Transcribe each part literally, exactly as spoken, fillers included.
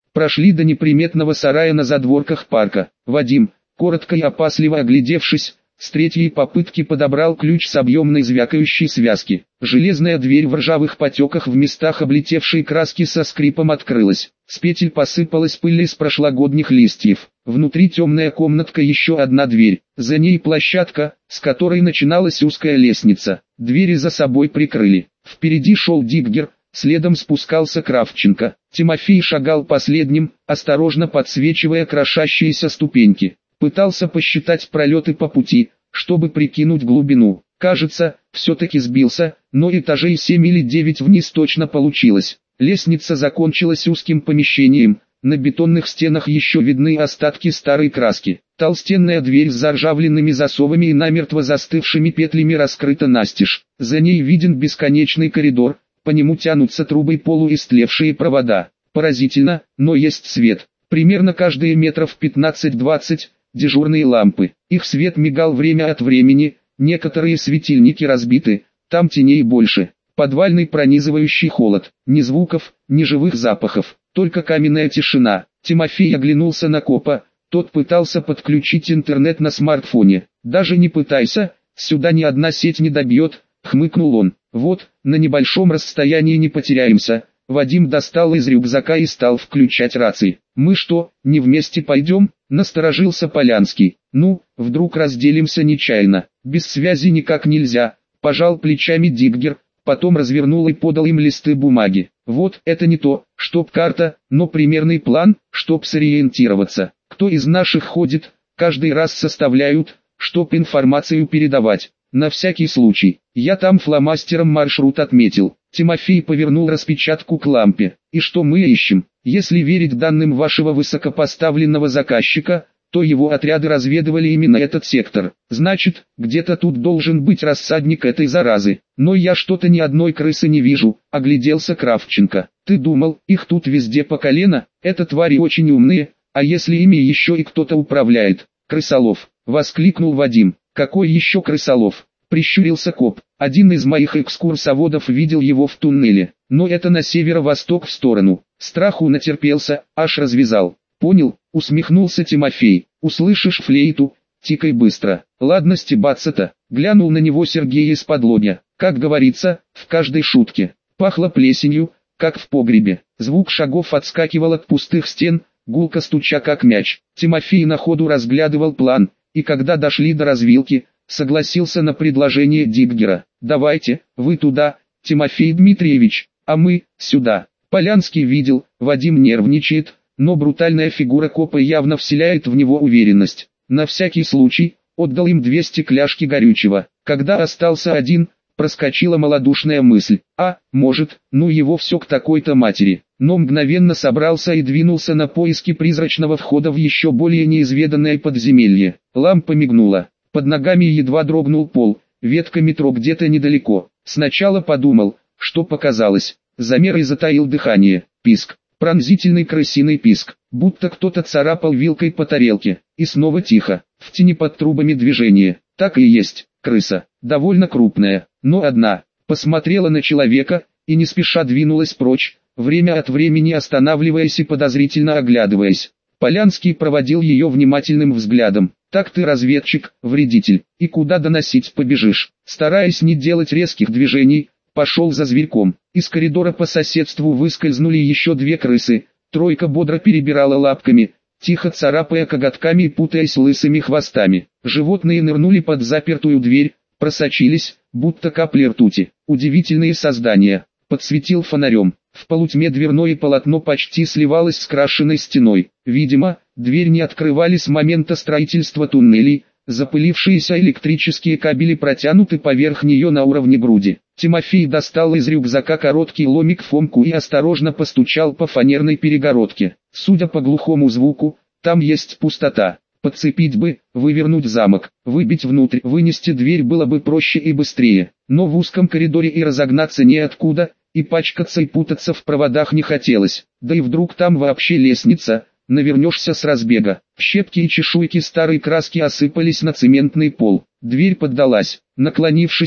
Прошли до неприметного сарая на задворках парка. Вадим, коротко и опасливо оглядевшись, с третьей попытки подобрал ключ с объемной звякающей связки. Железная дверь в ржавых потеках в местах облетевшей краски со скрипом открылась. С петель посыпалась пыль из прошлогодних листьев. Внутри темная комнатка, еще одна дверь. За ней площадка, с которой начиналась узкая лестница. Двери за собой прикрыли. Впереди шел Диггер, следом спускался Кравченко. Тимофей шагал последним, осторожно подсвечивая крошащиеся ступеньки. Пытался посчитать пролеты по пути, чтобы прикинуть глубину. Кажется, все-таки сбился, но этажей семь или девять вниз точно получилось. Лестница закончилась узким помещением, на бетонных стенах еще видны остатки старой краски. Толстенная дверь с заржавленными засовами и намертво застывшими петлями раскрыта настежь. За ней виден бесконечный коридор, по нему тянутся трубы и полуистлевшие провода. Поразительно, но есть свет. Примерно каждые метров пятнадцать-двадцать. Дежурные лампы. Их свет мигал время от времени, некоторые светильники разбиты, там теней больше. Подвальный пронизывающий холод, ни звуков, ни живых запахов, только каменная тишина. Тимофей оглянулся на копа, тот пытался подключить интернет на смартфоне. «Даже не пытайся, сюда ни одна сеть не добьет», — хмыкнул он. «Вот, на небольшом расстоянии не потеряемся». Вадим достал из рюкзака и стал включать рации. «Мы что, не вместе пойдем?» — насторожился Полянский. «Ну, вдруг разделимся нечаянно. Без связи никак нельзя», — пожал плечами Диггер, потом развернул и подал им листы бумаги. «Вот, это не то, чтоб карта, но примерный план, чтоб сориентироваться. Кто из наших ходит, каждый раз составляют, чтоб информацию передавать. На всякий случай, я там фломастером маршрут отметил». Тимофей повернул распечатку к лампе. «И что мы ищем? Если верить данным вашего высокопоставленного заказчика, то его отряды разведывали именно этот сектор. Значит, где-то тут должен быть рассадник этой заразы. Но я что-то ни одной крысы не вижу», — огляделся Кравченко. «Ты думал, их тут везде по колено? Это твари очень умные, а если ими еще и кто-то управляет?» «Крысолов», — воскликнул Вадим. «Какой еще крысолов?» — прищурился коп. «Один из моих экскурсоводов видел его в туннеле, но это на северо-восток в сторону. Страху натерпелся, аж развязал». «Понял», — усмехнулся Тимофей. «Услышишь флейту, тикай быстро». «Ладно стебаться-то», — глянул на него Сергей из-под лобья. Как говорится, в каждой шутке. Пахло плесенью, как в погребе. Звук шагов отскакивал от пустых стен, гулко стуча как мяч. Тимофей на ходу разглядывал план, и когда дошли до развилки, согласился на предложение Диггера. «Давайте, вы туда, Тимофей Дмитриевич, а мы, сюда». Полянский видел, Вадим нервничает, но брутальная фигура копа явно вселяет в него уверенность. На всякий случай, отдал им две стекляшки горючего. Когда остался один, проскочила малодушная мысль. А, может, ну его все к такой-то матери. Но мгновенно собрался и двинулся на поиски призрачного входа в еще более неизведанное подземелье. Лампа мигнула. Под ногами едва дрогнул пол, ветка метро где-то недалеко. Сначала подумал, что показалось. Замер и затаил дыхание. Писк. Пронзительный крысиный писк. Будто кто-то царапал вилкой по тарелке. И снова тихо. В тени под трубами движение. Так и есть. Крыса. Довольно крупная, но одна. Посмотрела на человека и не спеша двинулась прочь, время от времени останавливаясь и подозрительно оглядываясь. Полянский проводил ее внимательным взглядом. «Так ты разведчик, вредитель, и куда доносить побежишь?» Стараясь не делать резких движений, пошел за зверьком. Из коридора по соседству выскользнули еще две крысы. Тройка бодро перебирала лапками, тихо царапая коготками и путаясь лысыми хвостами. Животные нырнули под запертую дверь, просочились, будто капли ртути. Удивительные создания. Подсветил фонарем. В полутьме дверное полотно почти сливалось с крашенной стеной. Видимо, дверь не открывали с момента строительства туннелей, запылившиеся электрические кабели протянуты поверх нее на уровне груди. Тимофей достал из рюкзака короткий ломик Фомку и осторожно постучал по фанерной перегородке. Судя по глухому звуку, там есть пустота. Подцепить бы, вывернуть замок, выбить внутрь, вынести дверь было бы проще и быстрее. Но в узком коридоре и разогнаться неоткуда, и пачкаться и путаться в проводах не хотелось. Да и вдруг там вообще лестница, навернешься с разбега. Щепки и чешуйки старой краски осыпались на цементный пол. Дверь поддалась. Наклонившись,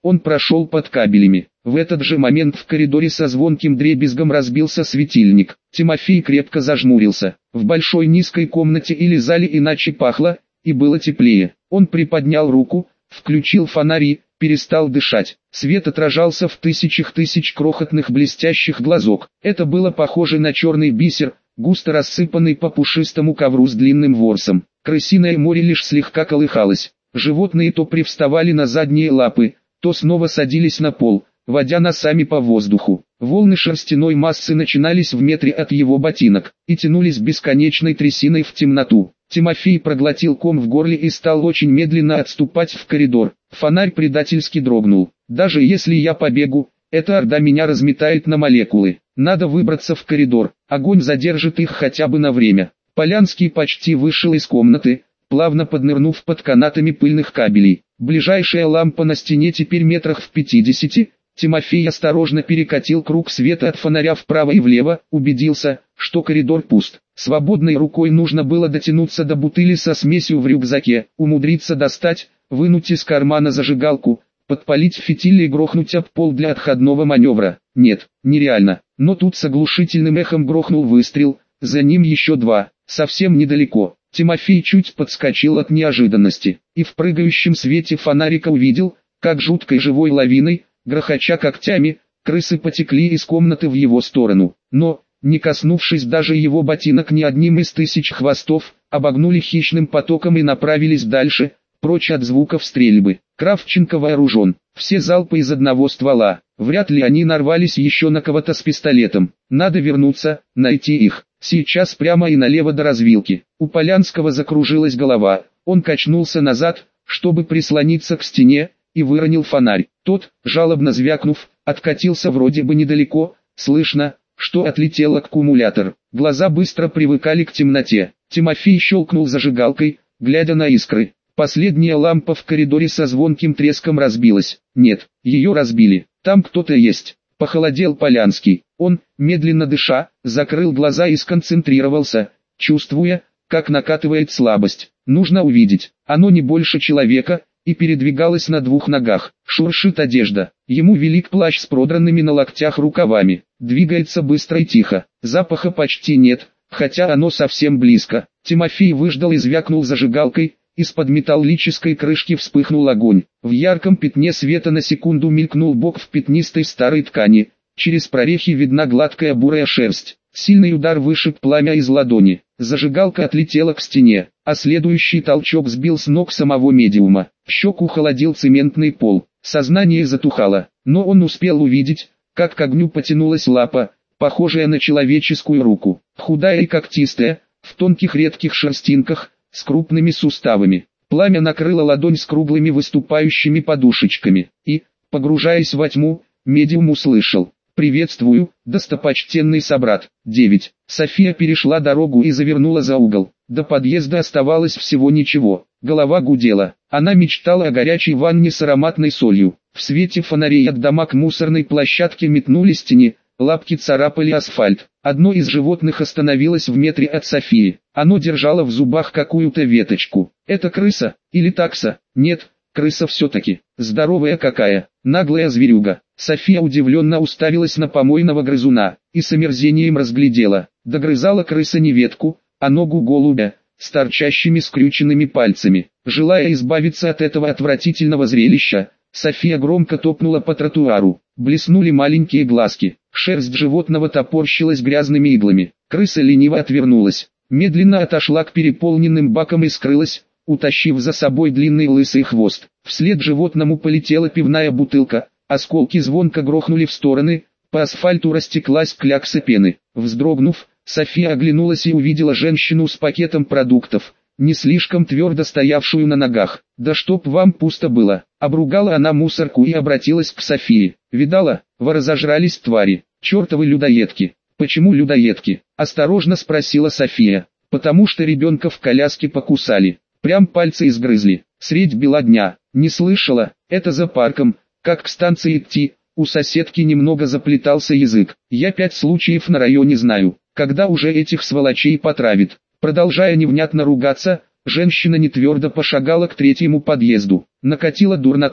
Он прошел под кабелями. В этот же момент в коридоре со звонким дребезгом разбился светильник. Тимофей крепко зажмурился. В большой низкой комнате или зале иначе пахло, и было теплее. Он приподнял руку, включил фонари, перестал дышать. Свет отражался в тысячах тысяч крохотных блестящих глазок. Это было похоже на черный бисер, густо рассыпанный по пушистому ковру с длинным ворсом. Крысиное море лишь слегка колыхалось. Животные то привставали на задние лапы, то снова садились на пол, водя носами по воздуху. Волны шерстяной массы начинались в метре от его ботинок и тянулись бесконечной трясиной в темноту. Тимофей проглотил ком в горле и стал очень медленно отступать в коридор. Фонарь предательски дрогнул. Даже если я побегу, эта орда меня разметает на молекулы. Надо выбраться в коридор, огонь задержит их хотя бы на время. Полянский почти вышел из комнаты, плавно поднырнув под канатами пыльных кабелей. Ближайшая лампа на стене теперь метрах в пятидесяти. Тимофей осторожно перекатил круг света от фонаря вправо и влево, убедился, что коридор пуст. Свободной рукой нужно было дотянуться до бутыли со смесью в рюкзаке, умудриться достать, вынуть из кармана зажигалку, подпалить фитиль и грохнуть об пол для отходного маневра. Нет, нереально. Но тут с оглушительным эхом грохнул выстрел, за ним еще два, совсем недалеко. Тимофей чуть подскочил от неожиданности, и в прыгающем свете фонарика увидел, как жуткой живой лавиной, грохоча когтями, крысы потекли из комнаты в его сторону. Но, не коснувшись даже его ботинок ни одним из тысяч хвостов, обогнули хищным потоком и направились дальше, прочь от звуков стрельбы. Кравченко вооружен, все залпы из одного ствола. Вряд ли они нарвались еще на кого-то с пистолетом. Надо вернуться, найти их. Сейчас прямо и налево до развилки. У Полянского закружилась голова. Он качнулся назад, чтобы прислониться к стене, и выронил фонарь. Тот, жалобно звякнув, откатился вроде бы недалеко. Слышно, что отлетел аккумулятор. Глаза быстро привыкали к темноте. Тимофей щелкнул зажигалкой, глядя на искры. Последняя лампа в коридоре со звонким треском разбилась. Нет, ее разбили. Там кто-то есть. Похолодел Полянский. Он, медленно дыша, закрыл глаза и сконцентрировался, чувствуя, как накатывает слабость. Нужно увидеть. Оно не больше человека, и передвигалось на двух ногах. Шуршит одежда. Ему велик плащ с продранными на локтях рукавами. Двигается быстро и тихо. Запаха почти нет, хотя оно совсем близко. Тимофей выждал и звякнул зажигалкой. Из-под металлической крышки вспыхнул огонь. В ярком пятне света на секунду мелькнул бок в пятнистой старой ткани. Через прорехи видна гладкая бурая шерсть. Сильный удар вышиб пламя из ладони. Зажигалка отлетела к стене, а следующий толчок сбил с ног самого медиума. Щеку холодил цементный пол. Сознание затухало, но он успел увидеть, как к огню потянулась лапа, похожая на человеческую руку. Худая и когтистая, в тонких редких шерстинках, с крупными суставами. Пламя накрыло ладонь с круглыми выступающими подушечками, и, погружаясь во тьму, медиум услышал: «Приветствую, достопочтенный собрат». девять. София перешла дорогу и завернула за угол. До подъезда оставалось всего ничего. Голова гудела. Она мечтала о горячей ванне с ароматной солью. В свете фонарей от дома к мусорной площадке метнулись тени. Лапки царапали асфальт. Одно из животных остановилось в метре от Софии. Оно держало в зубах какую-то веточку. Это крыса? Или такса? Нет, крыса все-таки. Здоровая какая, наглая зверюга. София удивленно уставилась на помойного грызуна, и с омерзением разглядела. Догрызала крыса не ветку, а ногу голубя, с торчащими скрюченными пальцами. Желая избавиться от этого отвратительного зрелища, София громко топнула по тротуару. Блеснули маленькие глазки. Шерсть животного топорщилась грязными иглами. Крыса лениво отвернулась, медленно отошла к переполненным бакам и скрылась, утащив за собой длинный лысый хвост. Вслед животному полетела пивная бутылка, осколки звонко грохнули в стороны, по асфальту растеклась клякса пены. Вздрогнув, София оглянулась и увидела женщину с пакетом продуктов, не слишком твердо стоявшую на ногах. «Да чтоб вам пусто было!» Обругала она мусорку и обратилась к Софии. «Видала, вы разожрались, твари, чертовы людоедки!» «Почему людоедки?» – осторожно спросила София. «Потому что ребенка в коляске покусали, прям пальцы изгрызли, средь бела дня. Не слышала, это за парком, как к станции идти». У соседки немного заплетался язык. «Я пять случаев на районе знаю, когда уже этих сволочей потравит». Продолжая невнятно ругаться, женщина нетвердо пошагала к третьему подъезду. Накатила дурнота,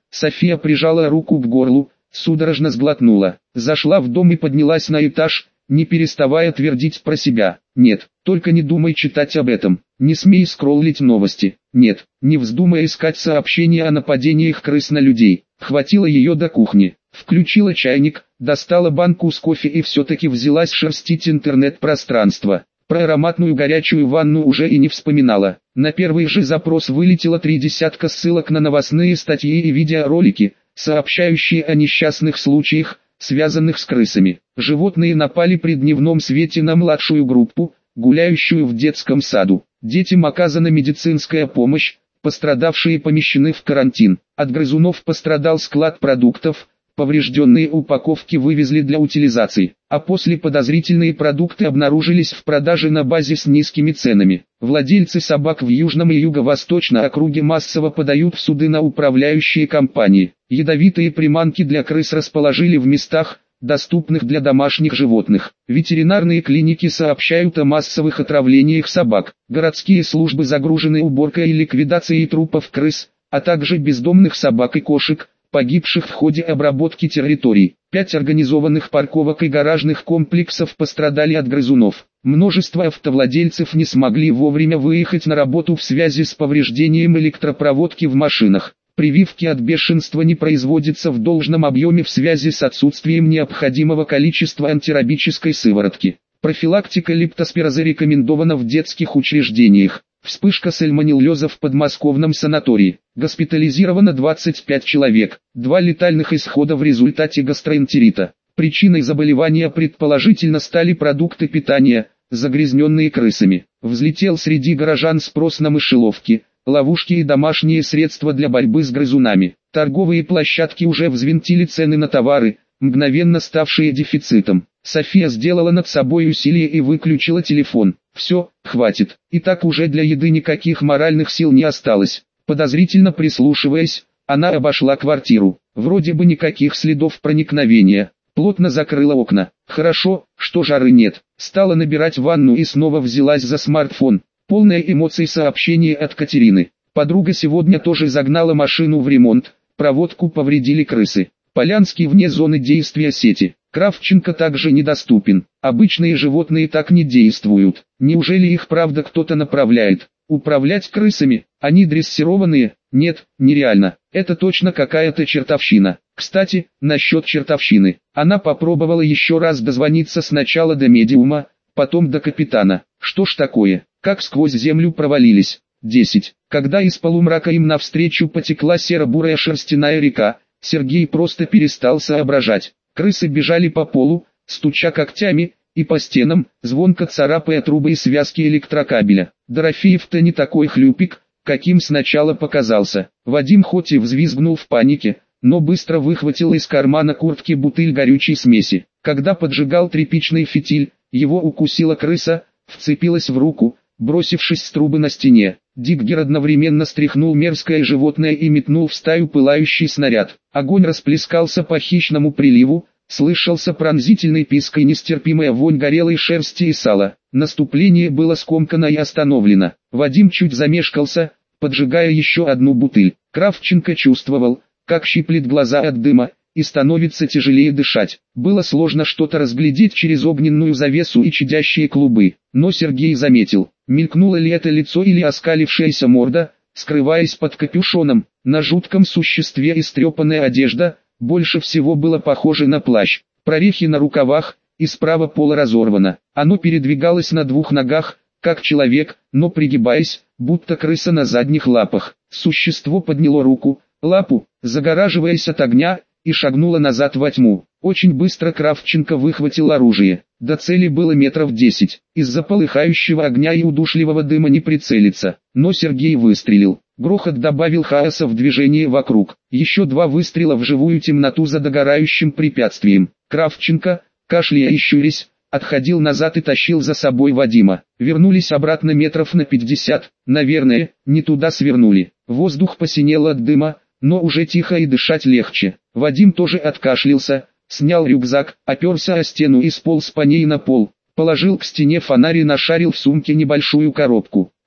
София прижала руку к горлу, судорожно сглотнула. Зашла в дом и поднялась на этаж, не переставая твердить про себя. Нет, только не думай читать об этом. Не смей скроллить новости. Нет, не вздумай искать сообщения о нападениях крыс на людей. Хватило ее до кухни. Включила чайник, достала банку с кофе и все-таки взялась шерстить интернет-пространство. Про ароматную горячую ванну уже и не вспоминала. На первый же запрос вылетело три десятка ссылок на новостные статьи и видеоролики, сообщающие о несчастных случаях, связанных с крысами. Животные напали при дневном свете на младшую группу, гуляющую в детском саду. Детям оказана медицинская помощь, пострадавшие помещены в карантин. От грызунов пострадал склад продуктов, поврежденные упаковки вывезли для утилизации, а после подозрительные продукты обнаружились в продаже на базе с низкими ценами. Владельцы собак в Южном и Юго-Восточном округе массово подают в суды на управляющие компании. Ядовитые приманки для крыс расположили в местах, доступных для домашних животных. Ветеринарные клиники сообщают о массовых отравлениях собак. Городские службы загружены уборкой и ликвидацией трупов крыс, а также бездомных собак и кошек, погибших в ходе обработки территорий. Пять организованных парковок и гаражных комплексов пострадали от грызунов. Множество автовладельцев не смогли вовремя выехать на работу в связи с повреждением электропроводки в машинах. Прививки от бешенства не производятся в должном объеме в связи с отсутствием необходимого количества антирабической сыворотки. Профилактика лептоспироза рекомендована в детских учреждениях. Вспышка сальмонеллеза в подмосковном санатории. Госпитализировано двадцать пять человек. Два летальных исхода в результате гастроэнтерита. Причиной заболевания предположительно стали продукты питания, загрязненные крысами. Взлетел среди горожан спрос на мышеловки, ловушки и домашние средства для борьбы с грызунами. Торговые площадки уже взвинтили цены на товары, мгновенно ставшие дефицитом. София сделала над собой усилие и выключила телефон. Все, хватит. И так уже для еды никаких моральных сил не осталось. Подозрительно прислушиваясь, она обошла квартиру. Вроде бы никаких следов проникновения. Плотно закрыла окна. Хорошо, что жары нет. Стала набирать ванну и снова взялась за смартфон. Полное эмоций сообщение от Катерины. Подруга сегодня тоже загнала машину в ремонт. Проводку повредили крысы. Полянский вне зоны действия сети. Кравченко также недоступен. Обычные животные так не действуют. Неужели их правда кто-то направляет? Управлять крысами? Они дрессированные? Нет, нереально. Это точно какая-то чертовщина. Кстати, насчет чертовщины. Она попробовала еще раз дозвониться сначала до медиума, потом до капитана. Что ж такое? Как сквозь землю провалились. десять. Когда из полумрака им навстречу потекла серо-бурая шерстяная река, Сергей просто перестал соображать. Крысы бежали по полу, стуча когтями, и по стенам, звонко царапая трубы и связки электрокабеля. Дорофеев-то не такой хлюпик, каким сначала показался. Вадим хоть и взвизгнул в панике, но быстро выхватил из кармана куртки бутыль горючей смеси. Когда поджигал тряпичный фитиль, его укусила крыса, вцепилась в руку, бросившись с трубы на стене. Диггер одновременно стряхнул мерзкое животное и метнул в стаю пылающий снаряд. Огонь расплескался по хищному приливу, слышался пронзительный писк и нестерпимая вонь горелой шерсти и сала. Наступление было скомкано и остановлено. Вадим чуть замешкался, поджигая еще одну бутыль. Кравченко чувствовал, как щиплет глаза от дыма, и становится тяжелее дышать. Было сложно что-то разглядеть через огненную завесу и чадящие клубы, но Сергей заметил, мелькнуло ли это лицо или оскалившаяся морда, скрываясь под капюшоном. На жутком существе истрепанная одежда, больше всего было похоже на плащ. Прорехи на рукавах, и справа поло разорвано. Оно передвигалось на двух ногах, как человек, но пригибаясь, будто крыса на задних лапах. Существо подняло руку, лапу, загораживаясь от огня, и шагнуло назад во тьму. Очень быстро Кравченко выхватил оружие. До цели было метров десять. Из-за полыхающего огня и удушливого дыма не прицелиться. Но Сергей выстрелил. Грохот добавил хаоса в движение вокруг. Еще два выстрела в живую темноту за догорающим препятствием. Кравченко, кашляя и щурясь, отходил назад и тащил за собой Вадима. Вернулись обратно метров на пятьдесят. Наверное, не туда свернули. Воздух посинел от дыма, но уже тихо и дышать легче. Вадим тоже откашлялся, снял рюкзак, оперся о стену и сполз по ней на пол. Положил к стене фонарь и нашарил в сумке небольшую коробку.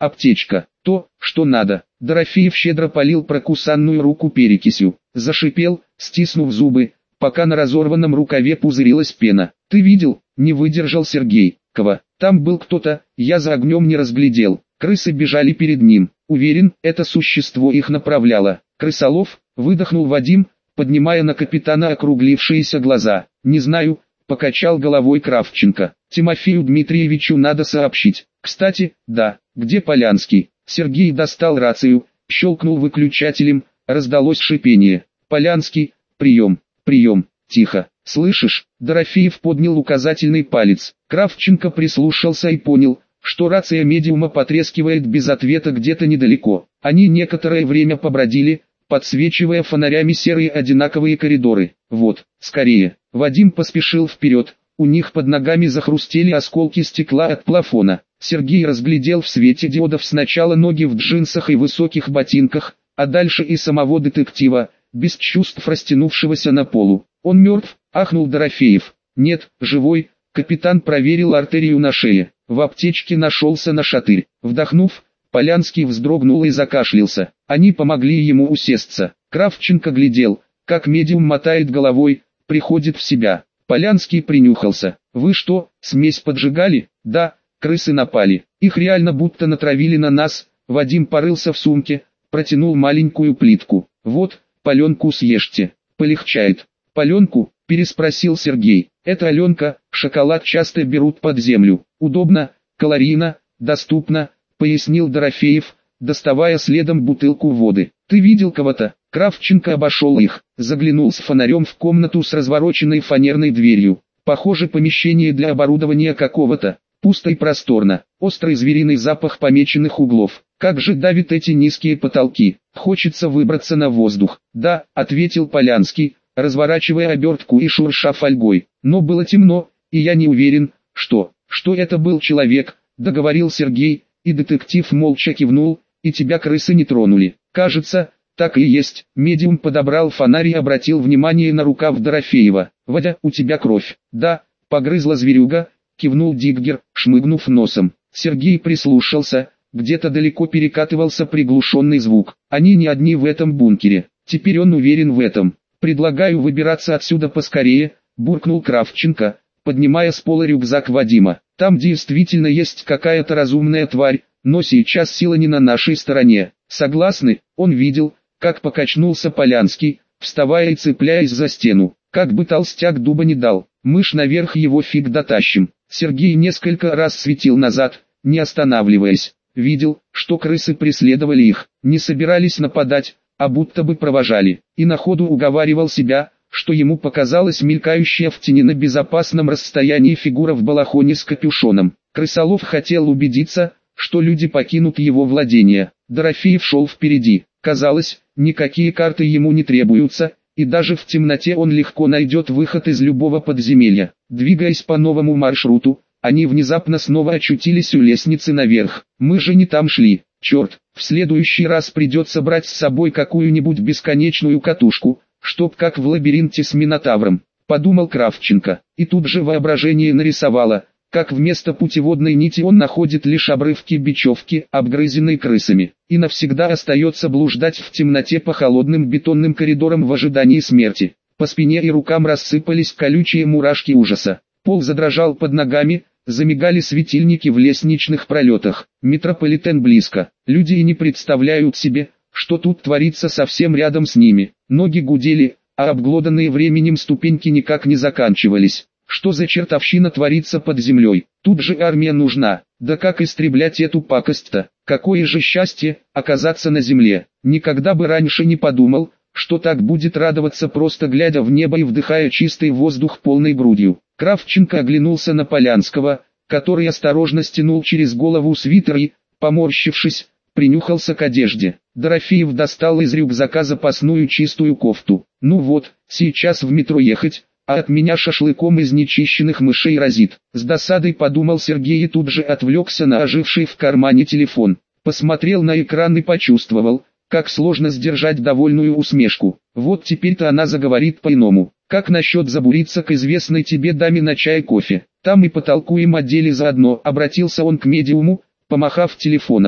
аптечка, то, что надо. Дорофеев щедро полил прокусанную руку перекисью, зашипел, стиснув зубы, пока на разорванном рукаве пузырилась пена. «Ты видел?» — не выдержал Сергей. «Кого? Там был кто-то, я за огнем не разглядел. Крысы бежали перед ним. Уверен, это существо их направляло». «Крысолов?» — выдохнул Вадим, поднимая на капитана округлившиеся глаза. «Не знаю», — покачал головой Кравченко. «Тимофею Дмитриевичу надо сообщить. Кстати, да, где Полянский?» Сергей достал рацию, щелкнул выключателем, раздалось шипение. «Полянский, прием, прием, тихо, слышишь?» Дорофеев поднял указательный палец. Кравченко прислушался и понял, что рация медиума потрескивает без ответа где-то недалеко. Они некоторое время побродили, подсвечивая фонарями серые одинаковые коридоры. «Вот, скорее!» Вадим поспешил вперед, у них под ногами захрустели осколки стекла от плафона. Сергей разглядел в свете диодов сначала ноги в джинсах и высоких ботинках, а дальше и самого детектива, без чувств растянувшегося на полу. «Он мертв?» — ахнул Дорофеев. «Нет, живой». Капитан проверил артерию на шее. В аптечке нашелся нашатырь. Вдохнув, Полянский вздрогнул и закашлялся. Они помогли ему усесться. Кравченко глядел, как медиум мотает головой, приходит в себя. Полянский принюхался. «Вы что, смесь поджигали?» «Да, крысы напали. Их реально будто натравили на нас». Вадим порылся в сумке, протянул маленькую плитку. «Вот, паленку съешьте, полегчает». «Паленку?» – переспросил Сергей. «Это Аленка, шоколад часто берут под землю. Удобно, калорийно, доступно», – пояснил Дорофеев, доставая следом бутылку воды. «Ты видел кого-то?» Кравченко обошел их, заглянул с фонарем в комнату с развороченной фанерной дверью. Похоже, помещение для оборудования какого-то. Пусто и просторно, острый звериный запах помеченных углов. Как же давят эти низкие потолки, хочется выбраться на воздух. «Да», — ответил Полянский, разворачивая обертку и шурша фольгой. «Но было темно, и я не уверен, что, что это был человек», — договорил Сергей, и детектив молча кивнул, «и тебя крысы не тронули». «Кажется, так и есть». Медиум подобрал фонарь и обратил внимание на рукав Дорофеева. «Вадя, у тебя кровь». «Да», — погрызла зверюга, кивнул Диггер, шмыгнув носом. Сергей прислушался, где-то далеко перекатывался приглушенный звук. Они не одни в этом бункере, теперь он уверен в этом. «Предлагаю выбираться отсюда поскорее», — буркнул Кравченко, поднимая с пола рюкзак Вадима. «Там действительно есть какая-то разумная тварь, но сейчас сила не на нашей стороне». «Согласны?» Он видел, как покачнулся Полянский, вставая и цепляясь за стену. Как бы толстяк дуба не дал, мышь наверх его фиг дотащим. Сергей несколько раз светил назад, не останавливаясь. Видел, что крысы преследовали их, не собирались нападать, а будто бы провожали. И на ходу уговаривал себя, что ему показалась мелькающая в тени на безопасном расстоянии фигура в балахоне с капюшоном. Крысолов хотел убедиться, что люди покинут его владение. Дорофеев шел впереди. Казалось, никакие карты ему не требуются, и даже в темноте он легко найдет выход из любого подземелья. Двигаясь по новому маршруту, они внезапно снова очутились у лестницы наверх. «Мы же не там шли. Черт, в следующий раз придется брать с собой какую-нибудь бесконечную катушку, чтоб как в лабиринте с Минотавром», — подумал Кравченко. И тут же воображение нарисовало, как вместо путеводной нити он находит лишь обрывки бечевки, обгрызенной крысами, и навсегда остается блуждать в темноте по холодным бетонным коридорам в ожидании смерти. По спине и рукам рассыпались колючие мурашки ужаса. Пол задрожал под ногами, замигали светильники в лестничных пролетах. Метрополитен близко. Люди и не представляют себе, что тут творится совсем рядом с ними. Ноги гудели, а обглоданные временем ступеньки никак не заканчивались. Что за чертовщина творится под землей? Тут же армия нужна. Да как истреблять эту пакость-то? Какое же счастье, оказаться на земле. Никогда бы раньше не подумал, что так будет радоваться, просто глядя в небо и вдыхая чистый воздух полной грудью. Кравченко оглянулся на Полянского, который осторожно стянул через голову свитер и, поморщившись, принюхался к одежде. Дорофеев достал из рюкзака запасную чистую кофту. «Ну вот, сейчас в метро ехать, а от меня шашлыком из нечищенных мышей разит». С досадой подумал Сергей и тут же отвлекся на оживший в кармане телефон. Посмотрел на экран и почувствовал, как сложно сдержать довольную усмешку. Вот теперь-то она заговорит по-иному. «Как насчет забуриться к известной тебе даме на чай-кофе? Там и потолкуем о деле заодно», — обратился он к медиуму, помахав телефоном.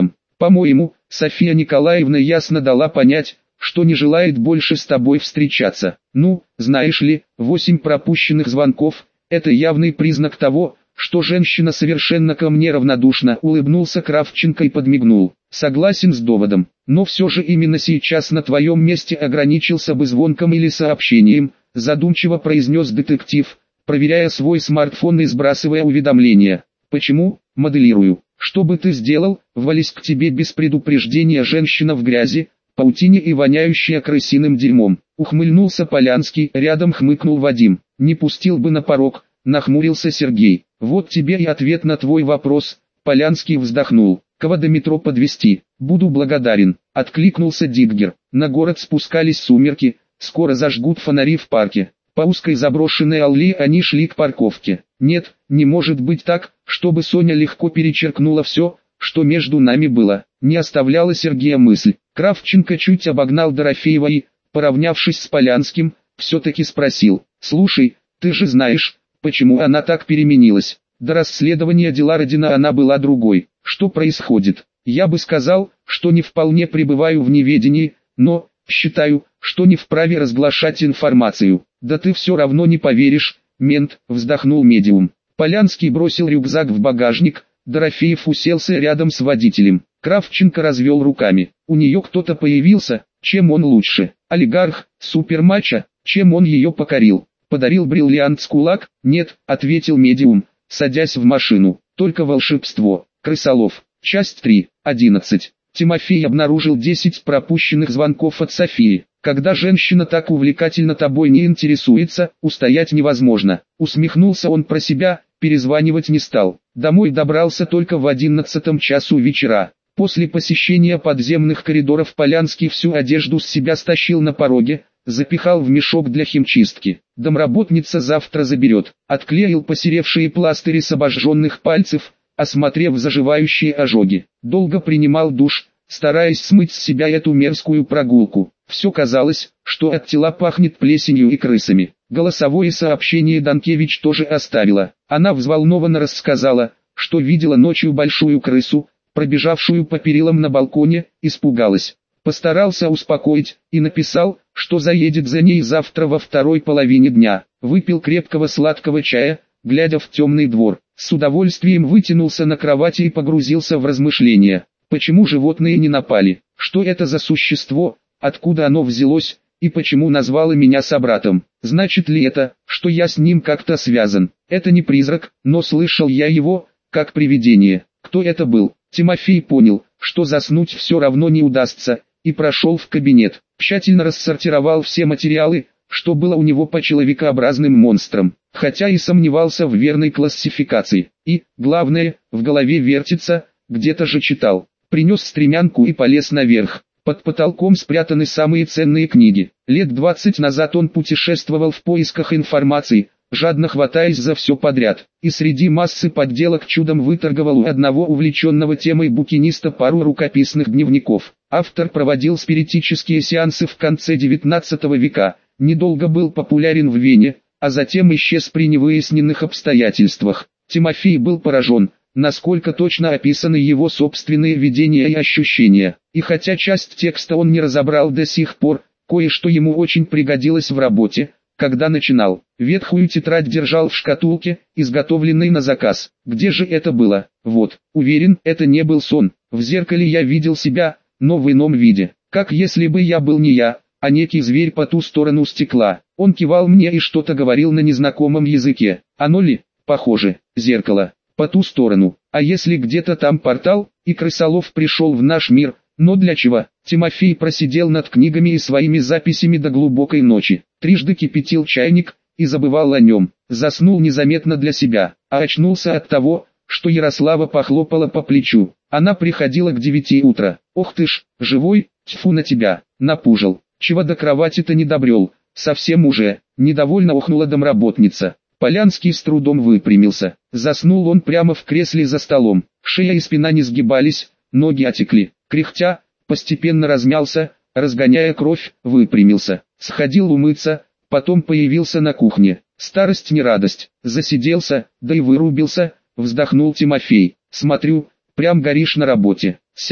По-моему, Софья Николаевна ясно дала понять, что не желает больше с тобой встречаться. Ну, знаешь ли, восемь пропущенных звонков – это явный признак того, что женщина совершенно ко мне равнодушна. Улыбнулся Кравченко и подмигнул. Согласен с доводом, но все же именно сейчас на твоем месте ограничился бы звонком или сообщением, задумчиво произнес детектив, проверяя свой смартфон и сбрасывая уведомления. Почему? Моделирую. Что бы ты сделал, ввались к тебе без предупреждения женщина в грязи, паутине и воняющая крысиным дерьмом. Ухмыльнулся Полянский, рядом хмыкнул Вадим. Не пустил бы на порог, нахмурился Сергей. Вот тебе и ответ на твой вопрос. Полянский вздохнул. Кого до метро подвезти? Буду благодарен. Откликнулся Дитгер. На город спускались сумерки, скоро зажгут фонари в парке. По узкой заброшенной аллее они шли к парковке. Нет, не может быть так, чтобы Соня легко перечеркнула все, что между нами было. Не оставляла Сергея мысль. Кравченко чуть обогнал Дорофеева и, поравнявшись с Полянским, все-таки спросил: «Слушай, ты же знаешь, почему она так переменилась? До расследования дела Родина она была другой. Что происходит? Я бы сказал, что не вполне пребываю в неведении, но считаю, что не вправе разглашать информацию». «Да ты все равно не поверишь, мент», — вздохнул медиум. Полянский бросил рюкзак в багажник, Дорофеев уселся рядом с водителем. Кравченко развел руками. У нее кто-то появился, чем он лучше? Олигарх, супермачо, чем он ее покорил? Подарил бриллиант с кулак? Нет, ответил медиум, садясь в машину. Только волшебство. Крысолов. Часть три. одиннадцать. Тимофей обнаружил десять пропущенных звонков от Софии. Когда женщина так увлекательно тобой не интересуется, устоять невозможно. Усмехнулся он про себя, перезванивать не стал. Домой добрался только в одиннадцатом часу вечера. После посещения подземных коридоров Полянский всю одежду с себя стащил на пороге, запихал в мешок для химчистки. Домработница завтра заберет. Отклеил посеревшие пластыри с обожженных пальцев, осмотрев заживающие ожоги. Долго принимал душ, стараясь смыть с себя эту мерзкую прогулку. Все казалось, что от тела пахнет плесенью и крысами. Голосовое сообщение Данкевич тоже оставила. Она взволнованно рассказала, что видела ночью большую крысу, пробежавшую по перилам на балконе, испугалась. Постарался успокоить и написал, что заедет за ней завтра во второй половине дня. Выпил крепкого сладкого чая, глядя в темный двор. С удовольствием вытянулся на кровати и погрузился в размышления. Почему животные не напали? Что это за существо? Откуда оно взялось, и почему назвало меня собратом? Значит ли это, что я с ним как-то связан? Это не призрак, но слышал я его, как привидение. Кто это был? Тимофей понял, что заснуть все равно не удастся, и прошел в кабинет. Тщательно рассортировал все материалы, что было у него по человекообразным монстрам, хотя и сомневался в верной классификации. И, главное, в голове вертится, где-то же читал. Принес стремянку и полез наверх. Под потолком спрятаны самые ценные книги. Лет двадцать назад он путешествовал в поисках информации, жадно хватаясь за все подряд, и среди массы подделок чудом выторговал у одного увлеченного темой букиниста пару рукописных дневников. Автор проводил спиритические сеансы в конце девятнадцатого века, недолго был популярен в Вене, а затем исчез при невыясненных обстоятельствах. Тимофей был поражен, насколько точно описаны его собственные видения и ощущения. И хотя часть текста он не разобрал до сих пор, кое-что ему очень пригодилось в работе, когда начинал. Ветхую тетрадь держал в шкатулке, изготовленной на заказ. Где же это было? Вот, уверен, это не был сон. В зеркале я видел себя, но в ином виде. Как если бы я был не я, а некий зверь по ту сторону стекла. Он кивал мне и что-то говорил на незнакомом языке. Оно ли? Похоже, зеркало. По ту сторону. А если где-то там портал, и крысолов пришел в наш мир, но для чего? Тимофей просидел над книгами и своими записями до глубокой ночи. Трижды кипятил чайник, и забывал о нем. Заснул незаметно для себя, а очнулся от того, что Ярослава похлопала по плечу. Она приходила к девяти утра. Ох ты ж, живой, тьфу на тебя, напужил. Чего до кровати-то не добрел, совсем уже, недовольно охнула домработница. Полянский с трудом выпрямился. Заснул он прямо в кресле за столом. Шея и спина не сгибались, ноги отекли. Кряхтя, постепенно размялся, разгоняя кровь, выпрямился. Сходил умыться, потом появился на кухне. Старость не радость. Засиделся, да и вырубился, вздохнул Тимофей. Смотрю, прям горишь на работе. Сядь,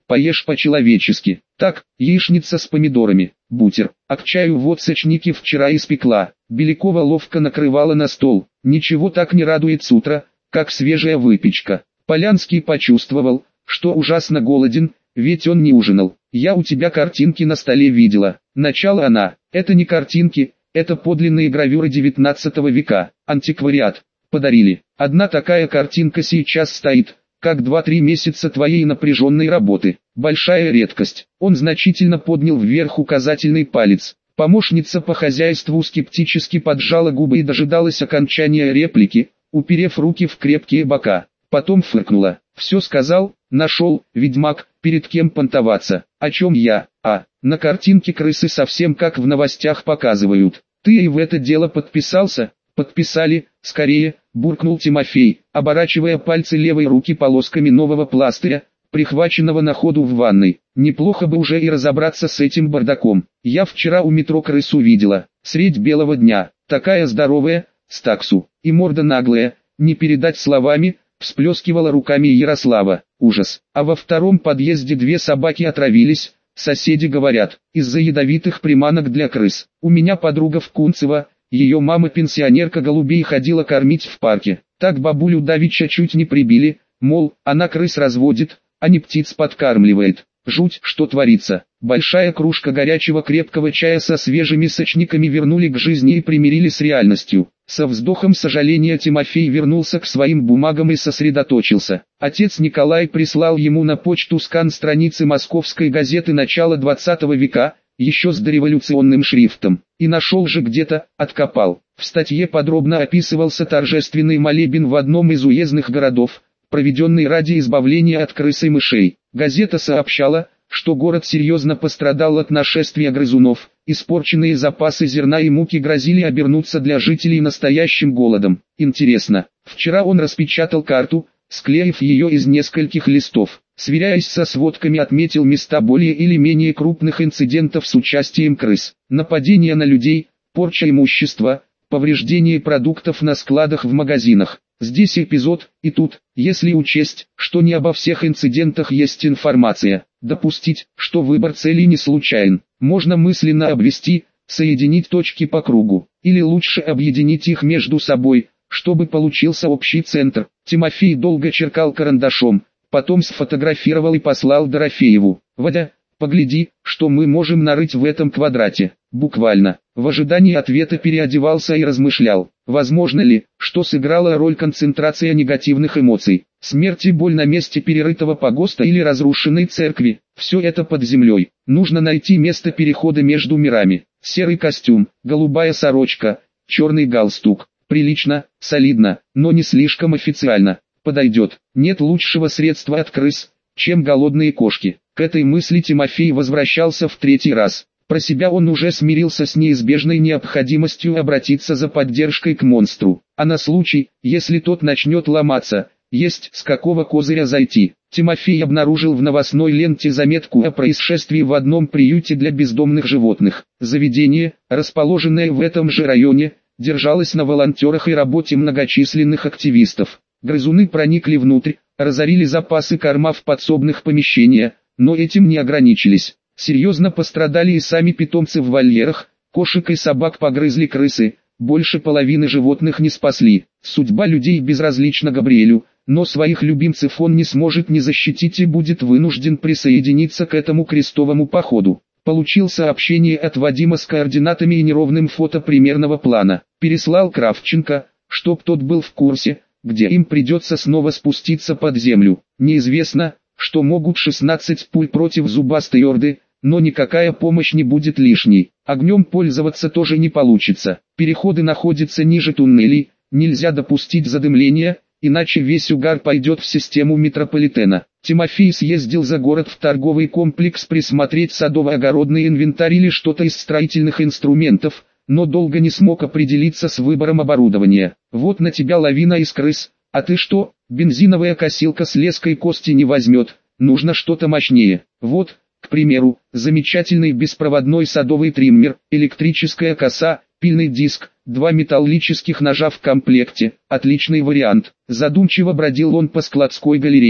поешь по-человечески. Так, яичница с помидорами, бутер, а к чаю вот сочники вчера испекла. Белякова ловко накрывала на стол. Ничего так не радует с утра, как свежая выпечка. Полянский почувствовал, что ужасно голоден, ведь он не ужинал. Я у тебя картинки на столе видела. Начало она. Это не картинки, это подлинные гравюры девятнадцатого века, антиквариат. Подарили. Одна такая картинка сейчас стоит, как два-три месяца твоей напряженной работы. Большая редкость. Он значительно поднял вверх указательный палец. Помощница по хозяйству скептически поджала губы и дожидалась окончания реплики, уперев руки в крепкие бока. Потом фыркнула. Все сказал, нашел, ведьмак, перед кем понтоваться. О чем я? А, на картинке крысы совсем как в новостях показывают. Ты и в это дело подписался? Подписали, скорее, буркнул Тимофей, оборачивая пальцы левой руки полосками нового пластыря, прихваченного на ходу в ванной. Неплохо бы уже и разобраться с этим бардаком. Я вчера у метро крысу видела, средь белого дня, такая здоровая, с таксу, и морда наглая, не передать словами, всплескивала руками Ярослава. Ужас. А во втором подъезде две собаки отравились, соседи говорят, из-за ядовитых приманок для крыс. У меня подруга в Кунцево, ее мама-пенсионерка голубей ходила кормить в парке. Так бабулю давеча чуть не прибили, мол, она крыс разводит, а не птиц подкармливает. Жуть, что творится. Большая кружка горячего крепкого чая со свежими сочниками вернули к жизни и примирили с реальностью. Со вздохом сожаления Тимофей вернулся к своим бумагам и сосредоточился. Отец Николай прислал ему на почту скан страницы московской газеты начала двадцатого века, еще с дореволюционным шрифтом. И нашел же где-то, откопал. В статье подробно описывался торжественный молебен в одном из уездных городов, проведенный ради избавления от крыс и мышей. Газета сообщала, что город серьезно пострадал от нашествия грызунов, испорченные запасы зерна и муки грозили обернуться для жителей настоящим голодом. Интересно, вчера он распечатал карту, склеив ее из нескольких листов. Сверяясь со сводками, отметил места более или менее крупных инцидентов с участием крыс. Нападения на людей, порча имущества, повреждение продуктов на складах в магазинах. Здесь эпизод, и тут, если учесть, что не обо всех инцидентах есть информация, допустить, что выбор цели не случайен, можно мысленно обвести, соединить точки по кругу, или лучше объединить их между собой, чтобы получился общий центр. Тимофей долго черкал карандашом, потом сфотографировал и послал Дорофееву. «Вадя, погляди, что мы можем нарыть в этом квадрате». Буквально, в ожидании ответа переодевался и размышлял, возможно ли, что сыграла роль концентрация негативных эмоций, смерть и боль на месте перерытого погоста или разрушенной церкви. Все это под землей. Нужно найти место перехода между мирами. Серый костюм, голубая сорочка, черный галстук. Прилично, солидно, но не слишком официально. Подойдет. Нет лучшего средства от крыс, чем голодные кошки. К этой мысли Тимофей возвращался в третий раз. Про себя он уже смирился с неизбежной необходимостью обратиться за поддержкой к монстру. А на случай, если тот начнет ломаться, есть с какого козыря зайти. Тимофей обнаружил в новостной ленте заметку о происшествии в одном приюте для бездомных животных. Заведение, расположенное в этом же районе, держалось на волонтерах и работе многочисленных активистов. Грызуны проникли внутрь, разорили запасы корма в подсобных помещениях, но этим не ограничились. Серьезно пострадали и сами питомцы в вольерах, кошек и собак погрызли крысы, больше половины животных не спасли. Судьба людей безразлична Габриэлю, но своих любимцев он не сможет не защитить и будет вынужден присоединиться к этому крестовому походу. Получил сообщение от Вадима с координатами и неровным фото примерного плана. Переслал Кравченко, чтоб тот был в курсе, где им придется снова спуститься под землю. Неизвестно, что могут шестнадцать пуль против зубастой орды, но никакая помощь не будет лишней. Огнем пользоваться тоже не получится. Переходы находятся ниже туннелей, нельзя допустить задымления, иначе весь угар пойдет в систему метрополитена. Тимофей съездил за город в торговый комплекс присмотреть садово-огородный инвентарь или что-то из строительных инструментов, но долго не смог определиться с выбором оборудования. Вот на тебя лавина из крыс, а ты что, бензиновая косилка с леской кости не возьмет, нужно что-то мощнее. Вот, к примеру, замечательный беспроводной садовый триммер, электрическая коса, пильный диск, два металлических ножа в комплекте, отличный вариант. Задумчиво бродил он по складской галерее.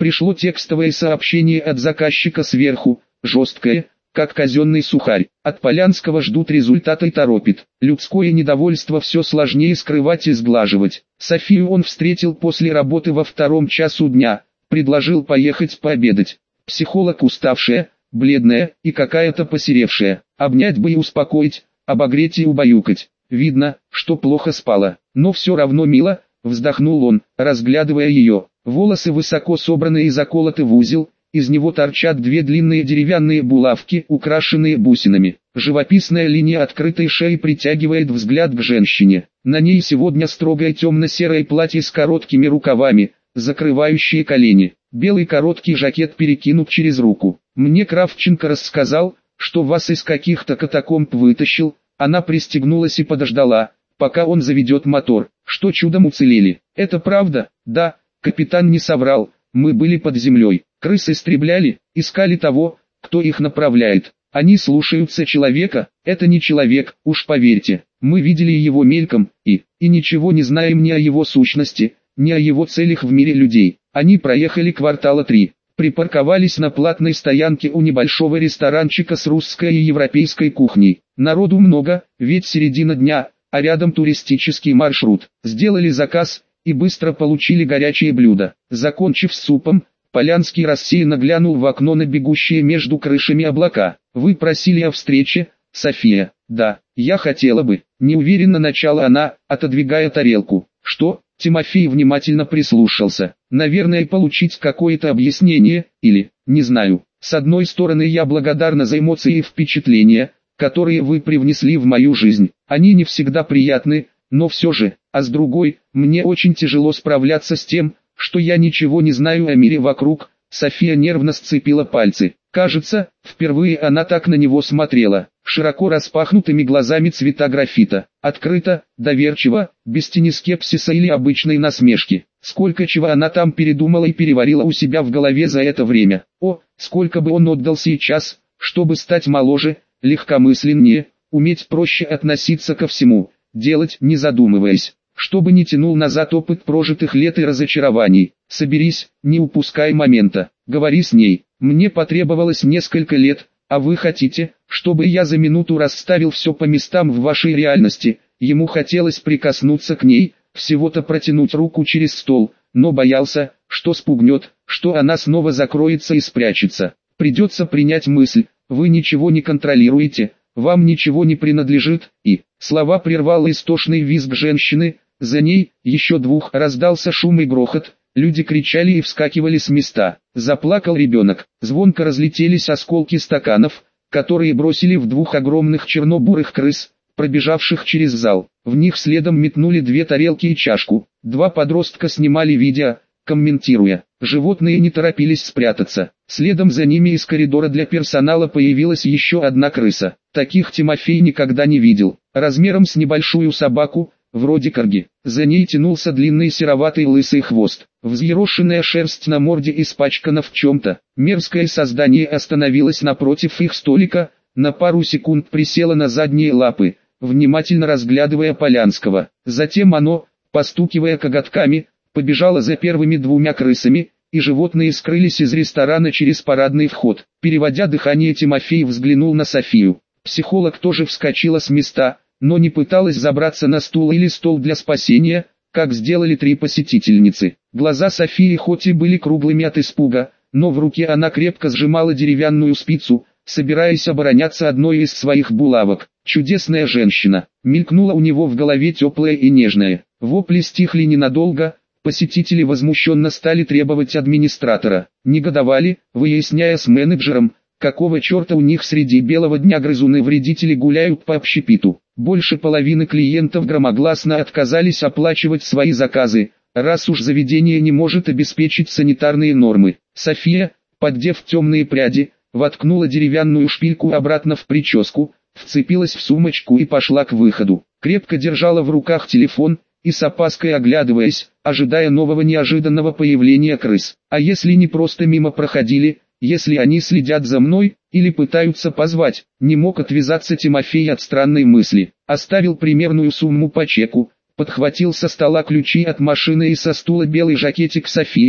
Пришло текстовое сообщение от заказчика сверху, жесткое, как казенный сухарь. От Полянского ждут результата и торопит. Людское недовольство все сложнее скрывать и сглаживать. Софию он встретил после работы во втором часу дня, предложил поехать пообедать. Психолог уставшая, бледная и какая-то посеревшая. Обнять бы и успокоить, обогреть и убаюкать. Видно, что плохо спала, но все равно мило, вздохнул он, разглядывая ее. Волосы высоко собраны и заколоты в узел, из него торчат две длинные деревянные булавки, украшенные бусинами. Живописная линия открытой шеи притягивает взгляд к женщине. На ней сегодня строгое темно-серое платье с короткими рукавами, закрывающие колени. Белый короткий жакет перекинут через руку. Мне Кравченко рассказал, что вас из каких-то катакомб вытащил. Она пристегнулась и подождала, пока он заведет мотор. Что чудом уцелели. Это правда? Да, капитан не соврал. Мы были под землей. Крыс истребляли, искали того, кто их направляет. Они слушаются человека, это не человек, уж поверьте. Мы видели его мельком, и, и ничего не знаем ни о его сущности, ни о его целях в мире людей. Они проехали квартала три, припарковались на платной стоянке у небольшого ресторанчика с русской и европейской кухней. Народу много, ведь середина дня, а рядом туристический маршрут. Сделали заказ и быстро получили горячее блюдо. Закончив с супом, Полянский рассеянно глянул в окно на бегущие между крышами облака. «Вы просили о встрече, София?» «Да, я хотела бы», — неуверенно начала она, отодвигая тарелку. «Что?» — Тимофей внимательно прислушался. «Наверное, получить какое-то объяснение, или, не знаю. С одной стороны, я благодарна за эмоции и впечатления, которые вы привнесли в мою жизнь. Они не всегда приятны, но все же, а с другой, мне очень тяжело справляться с тем, что я ничего не знаю о мире вокруг». София нервно сцепила пальцы. Кажется, впервые она так на него смотрела, широко распахнутыми глазами цвета графита. Открыто, доверчиво, без тени скепсиса или обычной насмешки. Сколько чего она там передумала и переварила у себя в голове за это время. О, сколько бы он отдал сейчас, чтобы стать моложе, легкомысленнее, уметь проще относиться ко всему, делать не задумываясь. Чтобы не тянул назад опыт прожитых лет и разочарований. Соберись, не упускай момента, говори с ней. Мне потребовалось несколько лет, а вы хотите, чтобы я за минуту расставил все по местам в вашей реальности. Ему хотелось прикоснуться к ней, всего-то протянуть руку через стол, но боялся, что спугнет, что она снова закроется и спрячется. Придется принять мысль, вы ничего не контролируете, вам ничего не принадлежит, и... Слова прервал истошный визг женщины, за ней, еще двух, раздался шум и грохот, люди кричали и вскакивали с места. Заплакал ребенок, звонко разлетелись осколки стаканов, которые бросили в двух огромных черно-бурых крыс, пробежавших через зал. В них следом метнули две тарелки и чашку. Два подростка снимали видео, комментируя. Животные не торопились спрятаться. Следом за ними из коридора для персонала появилась еще одна крыса. Таких Тимофей никогда не видел. Размером с небольшую собаку, вроде корги. За ней тянулся длинный сероватый лысый хвост. Взъерошенная шерсть на морде испачкана в чем-то. Мерзкое создание остановилось напротив их столика, на пару секунд присело на задние лапы, внимательно разглядывая Полянского. Затем оно, постукивая коготками, побежало за первыми двумя крысами, и животные скрылись из ресторана через парадный вход. Переводя дыхание, Тимофей взглянул на Софию. Психолог тоже вскочила с места, но не пыталась забраться на стул или стол для спасения, как сделали три посетительницы. Глаза Софии хоть и были круглыми от испуга, но в руке она крепко сжимала деревянную спицу, собираясь обороняться одной из своих булавок. «Чудесная женщина!» Мелькнула у него в голове теплая и нежная. Вопли стихли ненадолго, посетители возмущенно стали требовать администратора. Негодовали, выясняя с менеджером, какого черта у них среди белого дня грызуны-вредители гуляют по общепиту. Больше половины клиентов громогласно отказались оплачивать свои заказы, раз уж заведение не может обеспечить санитарные нормы. София, поддев темные пряди, воткнула деревянную шпильку обратно в прическу, вцепилась в сумочку и пошла к выходу. Крепко держала в руках телефон и с опаской оглядываясь, ожидая нового неожиданного появления крыс. А если не просто мимо проходили, если они следят за мной, или пытаются позвать? Не мог отвязаться Тимофей от странной мысли. Оставил примерную сумму по чеку, подхватил со стола ключи от машины и со стула белый жакетик Софии,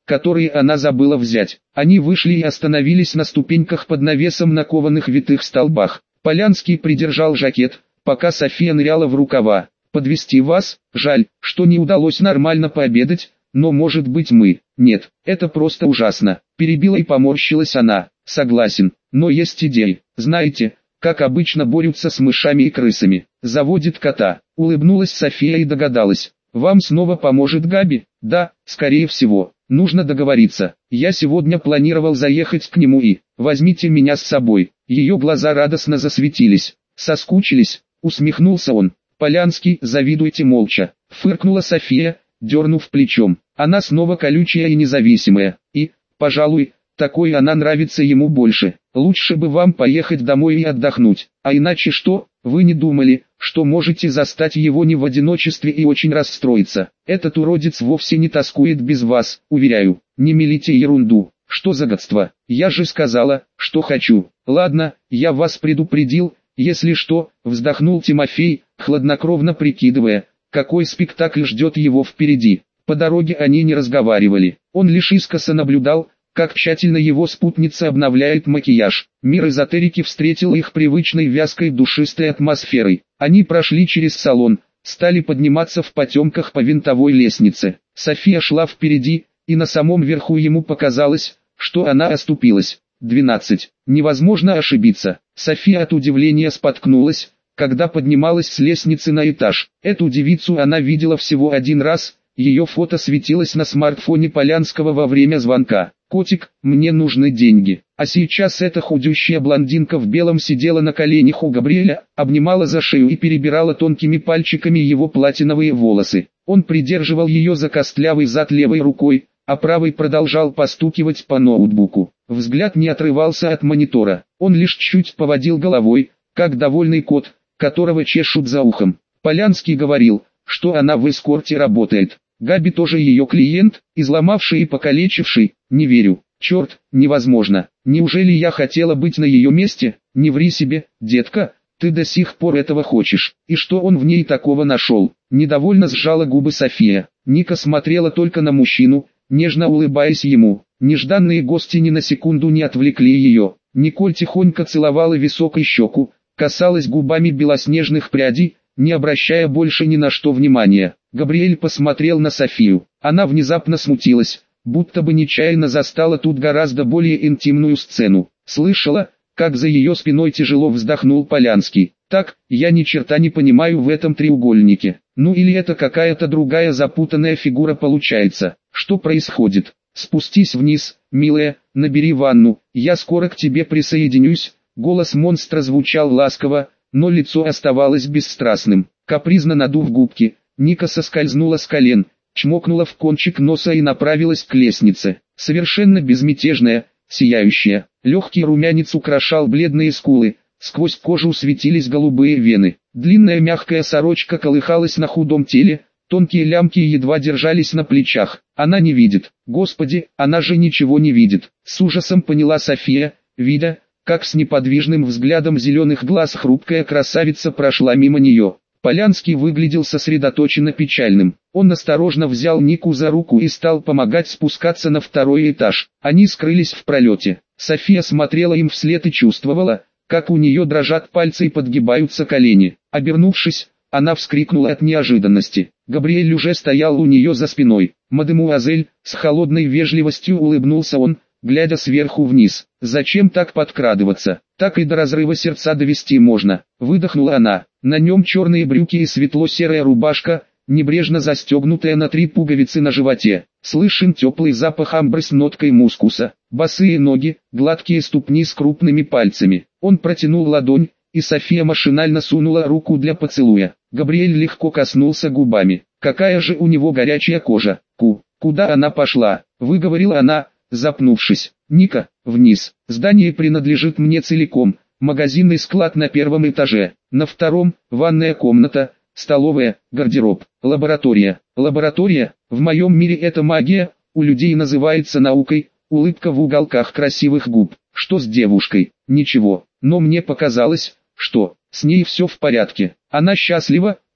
которые она забыла взять. Они вышли и остановились на ступеньках под навесом на кованых витых столбах. Полянский придержал жакет, пока София ныряла в рукава. «Подвезти вас? Жаль, что не удалось нормально пообедать, но может быть мы...» «Нет, это просто ужасно», — перебила и поморщилась она. «Согласен, но есть идеи. Знаете, как обычно борются с мышами и крысами. Заводит кота». Улыбнулась София и догадалась. «Вам снова поможет Габи?» «Да, скорее всего. Нужно договориться. Я сегодня планировал заехать к нему и... Возьмите меня с собой». Ее глаза радостно засветились. «Соскучились?» — усмехнулся он. «Полянский, завидуйте молча», — фыркнула София, дернув плечом. Она снова колючая и независимая. И, пожалуй, такой она нравится ему больше. Лучше бы вам поехать домой и отдохнуть. А иначе что? Вы не думали, что можете застать его не в одиночестве и очень расстроиться? Этот уродец вовсе не тоскует без вас, уверяю. Не мелите ерунду. Что за гадство? Я же сказала, что хочу. Ладно, я вас предупредил. Если что, вздохнул Тимофей, хладнокровно прикидывая, какой спектакль ждет его впереди. По дороге они не разговаривали. Он лишь искоса наблюдал, как тщательно его спутница обновляет макияж. Мир эзотерики встретил их привычной вязкой душистой атмосферой. Они прошли через салон, стали подниматься в потемках по винтовой лестнице. София шла впереди, и на самом верху ему показалось, что она оступилась. двенадцать. Невозможно ошибиться. София от удивления споткнулась, когда поднималась с лестницы на этаж. Эту девицу она видела всего один раз, ее фото светилось на смартфоне Полянского во время звонка. «Котик, мне нужны деньги». А сейчас эта худющая блондинка в белом сидела на коленях у Габриэля, обнимала за шею и перебирала тонкими пальчиками его платиновые волосы. Он придерживал ее за костлявый зад левой рукой, а правой продолжал постукивать по ноутбуку. Взгляд не отрывался от монитора. Он лишь чуть поводил головой, как довольный кот, которого чешут за ухом. Полянский говорил, что она в эскорте работает. Габи тоже ее клиент, изломавший и покалечивший. Не верю. Черт, невозможно. Неужели я хотела быть на ее месте? Не ври себе, детка, ты до сих пор этого хочешь. И что он в ней такого нашел? Недовольно сжала губы София. Ника смотрела только на мужчину, нежно улыбаясь ему. Нежданные гости ни на секунду не отвлекли ее. Николь тихонько целовала висок и щеку, касалась губами белоснежных прядей, не обращая больше ни на что внимания. Габриэль посмотрел на Софию. Она внезапно смутилась, будто бы нечаянно застала тут гораздо более интимную сцену. Слышала, как за ее спиной тяжело вздохнул Полянский. «Так, я ни черта не понимаю в этом треугольнике. Ну или это какая-то другая запутанная фигура получается. Что происходит? Спустись вниз, милая, набери ванну, я скоро к тебе присоединюсь». Голос монстра звучал ласково, но лицо оставалось бесстрастным. Капризно надув губки, Ника соскользнула с колен, чмокнула в кончик носа и направилась к лестнице. Совершенно безмятежная, сияющая, легкий румянец украшал бледные скулы, сквозь кожу светились голубые вены. Длинная мягкая сорочка колыхалась на худом теле, тонкие лямки едва держались на плечах. Она не видит. Господи, она же ничего не видит. С ужасом поняла София, видя, как с неподвижным взглядом зеленых глаз хрупкая красавица прошла мимо нее. Полянский выглядел сосредоточенно печальным. Он осторожно взял Нику за руку и стал помогать спускаться на второй этаж. Они скрылись в пролете. София смотрела им вслед и чувствовала, как у нее дрожат пальцы и подгибаются колени. Обернувшись, она вскрикнула от неожиданности. Габриэль уже стоял у нее за спиной. «Мадемуазель», с холодной вежливостью улыбнулся он, глядя сверху вниз. «Зачем так подкрадываться? Так и до разрыва сердца довести можно». Выдохнула она. На нем черные брюки и светло-серая рубашка, небрежно застегнутая на три пуговицы на животе. Слышен теплый запах амбры с ноткой мускуса. Босые ноги, гладкие ступни с крупными пальцами. Он протянул ладонь, и София машинально сунула руку для поцелуя. Габриэль легко коснулся губами. «Какая же у него горячая кожа! Ку! Куда она пошла?» — выговорила она, запнувшись. «Ника, вниз. Здание принадлежит мне целиком. Магазинный склад на первом этаже. На втором – ванная комната, столовая, гардероб, лаборатория. Лаборатория, в моем мире это магия, у людей называется наукой». Улыбка в уголках красивых губ. «Что с девушкой?» «Ничего, но мне показалось, что с ней все в порядке. Она счастлива,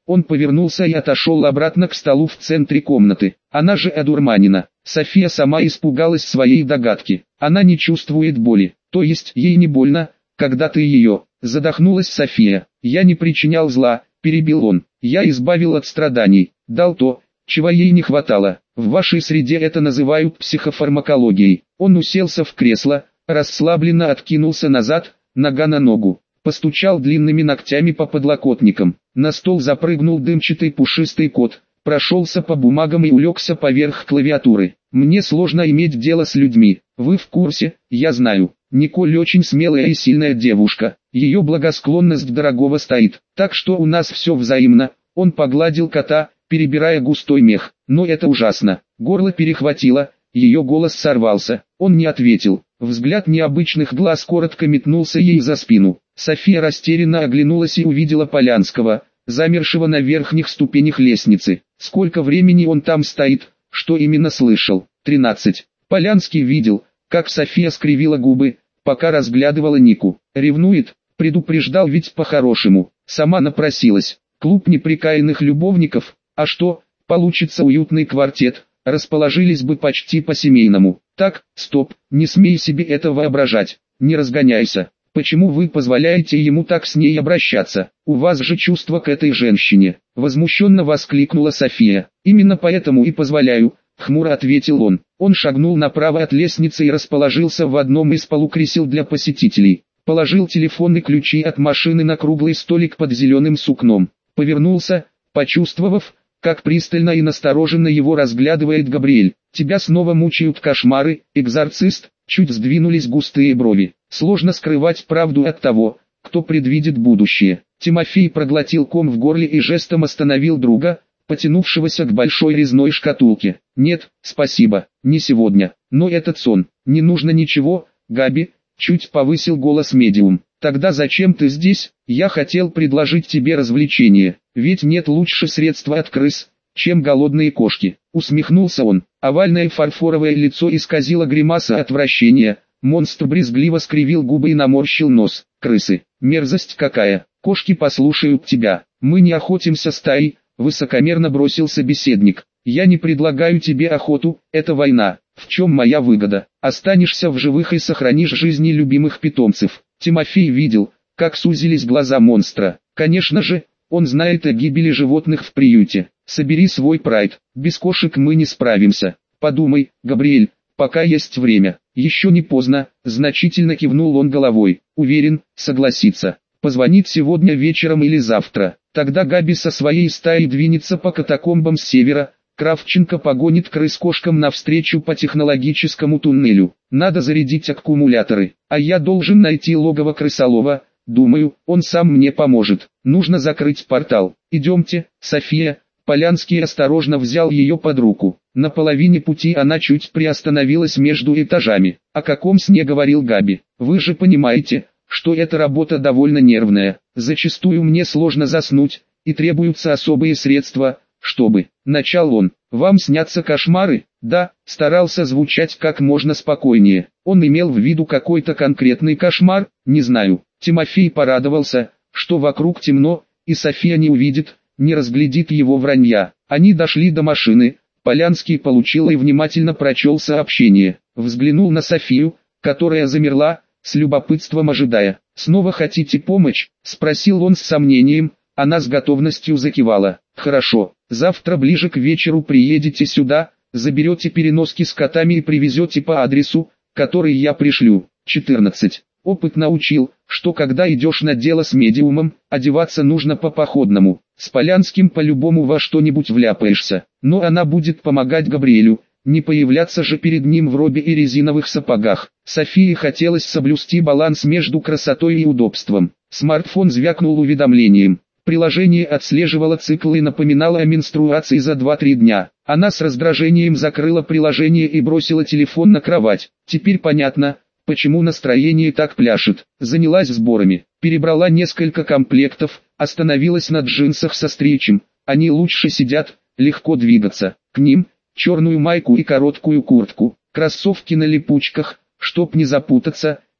Он повернулся и отошел обратно к столу в центре комнаты. Она же одурманена. София сама испугалась своей догадки. Она не чувствует боли, то есть ей не больно, когда ты ее... Задохнулась София. Я не причинял зла, перебил он. Я избавил от страданий, дал то, чего ей не хватало. В вашей среде это называют психофармакологией. Он уселся в кресло, расслабленно откинулся назад, нога на ногу. Постучал длинными ногтями по подлокотникам. На стол запрыгнул дымчатый пушистый кот. Прошелся по бумагам и улегся поверх клавиатуры. Мне сложно иметь дело с людьми. Вы в курсе, я знаю. Николь очень смелая и сильная девушка. Ее благосклонность дорогого стоит. Так что у нас все взаимно. Он погладил кота, перебирая густой мех. Но это ужасно. Горло перехватило, ее голос сорвался. Он не ответил. Взгляд необычных глаз коротко метнулся ей за спину. София растерянно оглянулась и увидела Полянского, замершего на верхних ступенях лестницы. Сколько времени он там стоит, что именно слышал? тринадцать. Полянский видел, как София скривила губы, пока разглядывала Нику. Ревнует, предупреждал ведь по-хорошему. Сама напросилась. Клуб неприкаянных любовников. А что, получится уютный квартет, расположились бы почти по-семейному. Так, стоп, не смей себе это воображать, не разгоняйся. Почему вы позволяете ему так с ней обращаться? У вас же чувство к этой женщине. Возмущенно воскликнула София. Именно поэтому и позволяю, хмуро ответил он. Он шагнул направо от лестницы и расположился в одном из полукресел для посетителей. Положил телефон и ключи от машины на круглый столик под зеленым сукном. Повернулся, почувствовав, как пристально и настороженно его разглядывает Габриэль. «Тебя снова мучают кошмары, экзорцист?» Чуть сдвинулись густые брови. Сложно скрывать правду от того, кто предвидит будущее. Тимофей проглотил ком в горле и жестом остановил друга, потянувшегося к большой резной шкатулке. «Нет, спасибо, не сегодня. Но этот сон, не нужно ничего, Габи», чуть повысил голос медиум. «Тогда зачем ты здесь? Я хотел предложить тебе развлечение, ведь нет лучше средства от крыс, чем голодные кошки». Усмехнулся он. Овальное фарфоровое лицо исказило гримаса отвращения. Монстр брезгливо скривил губы и наморщил нос. «Крысы, мерзость какая! Кошки послушают тебя. Мы не охотимся стаей», высокомерно бросил собеседник. «Я не предлагаю тебе охоту, это война. В чем моя выгода? Останешься в живых и сохранишь жизни любимых питомцев». Тимофей видел, как сузились глаза монстра. Конечно же, он знает о гибели животных в приюте. «Собери свой прайд, без кошек мы не справимся. Подумай, Габриэль, пока есть время». «Еще не поздно», значительно кивнул он головой. «Уверен, согласится. Позвонит сегодня вечером или завтра. Тогда Габи со своей стаей двинется по катакомбам с севера. Кравченко погонит крыс кошкам навстречу по технологическому туннелю. Надо зарядить аккумуляторы. А я должен найти логово крысолова. Думаю, он сам мне поможет. Нужно закрыть портал. Идемте, София». Полянский осторожно взял ее под руку. На половине пути она чуть приостановилась между этажами. «О каком сне говорил Габи? Вы же понимаете, что эта работа довольно нервная. Зачастую мне сложно заснуть, и требуются особые средства, чтобы...» Начал он. «Вам снятся кошмары?» «Да», старался звучать как можно спокойнее. Он имел в виду какой-то конкретный кошмар, не знаю. Тимофей порадовался, что вокруг темно, и София не увидит, не разглядит его вранья. Они дошли до машины. Полянский получил и внимательно прочел сообщение. Взглянул на Софию, которая замерла, с любопытством ожидая. «Снова хотите помощь?» – спросил он с сомнением. Она с готовностью закивала. «Хорошо, завтра ближе к вечеру приедете сюда, заберете переноски с котами и привезете по адресу, который я пришлю». четырнадцать. Опыт научил, что когда идешь на дело с медиумом, одеваться нужно по-походному. С Полянским по-любому во что-нибудь вляпаешься, но она будет помогать Габриэлю, не появляться же перед ним в робе и резиновых сапогах. Софии хотелось соблюсти баланс между красотой и удобством. Смартфон звякнул уведомлением. Приложение отслеживало цикл и напоминало о менструации за два-три дня. Она с раздражением закрыла приложение и бросила телефон на кровать. Теперь понятно, почему настроение так пляшет. Занялась сборами, перебрала несколько комплектов, остановилась на джинсах со стричем. Они лучше сидят, легко двигаться. К ним черную майку и короткую куртку, кроссовки на липучках, чтоб не запутаться,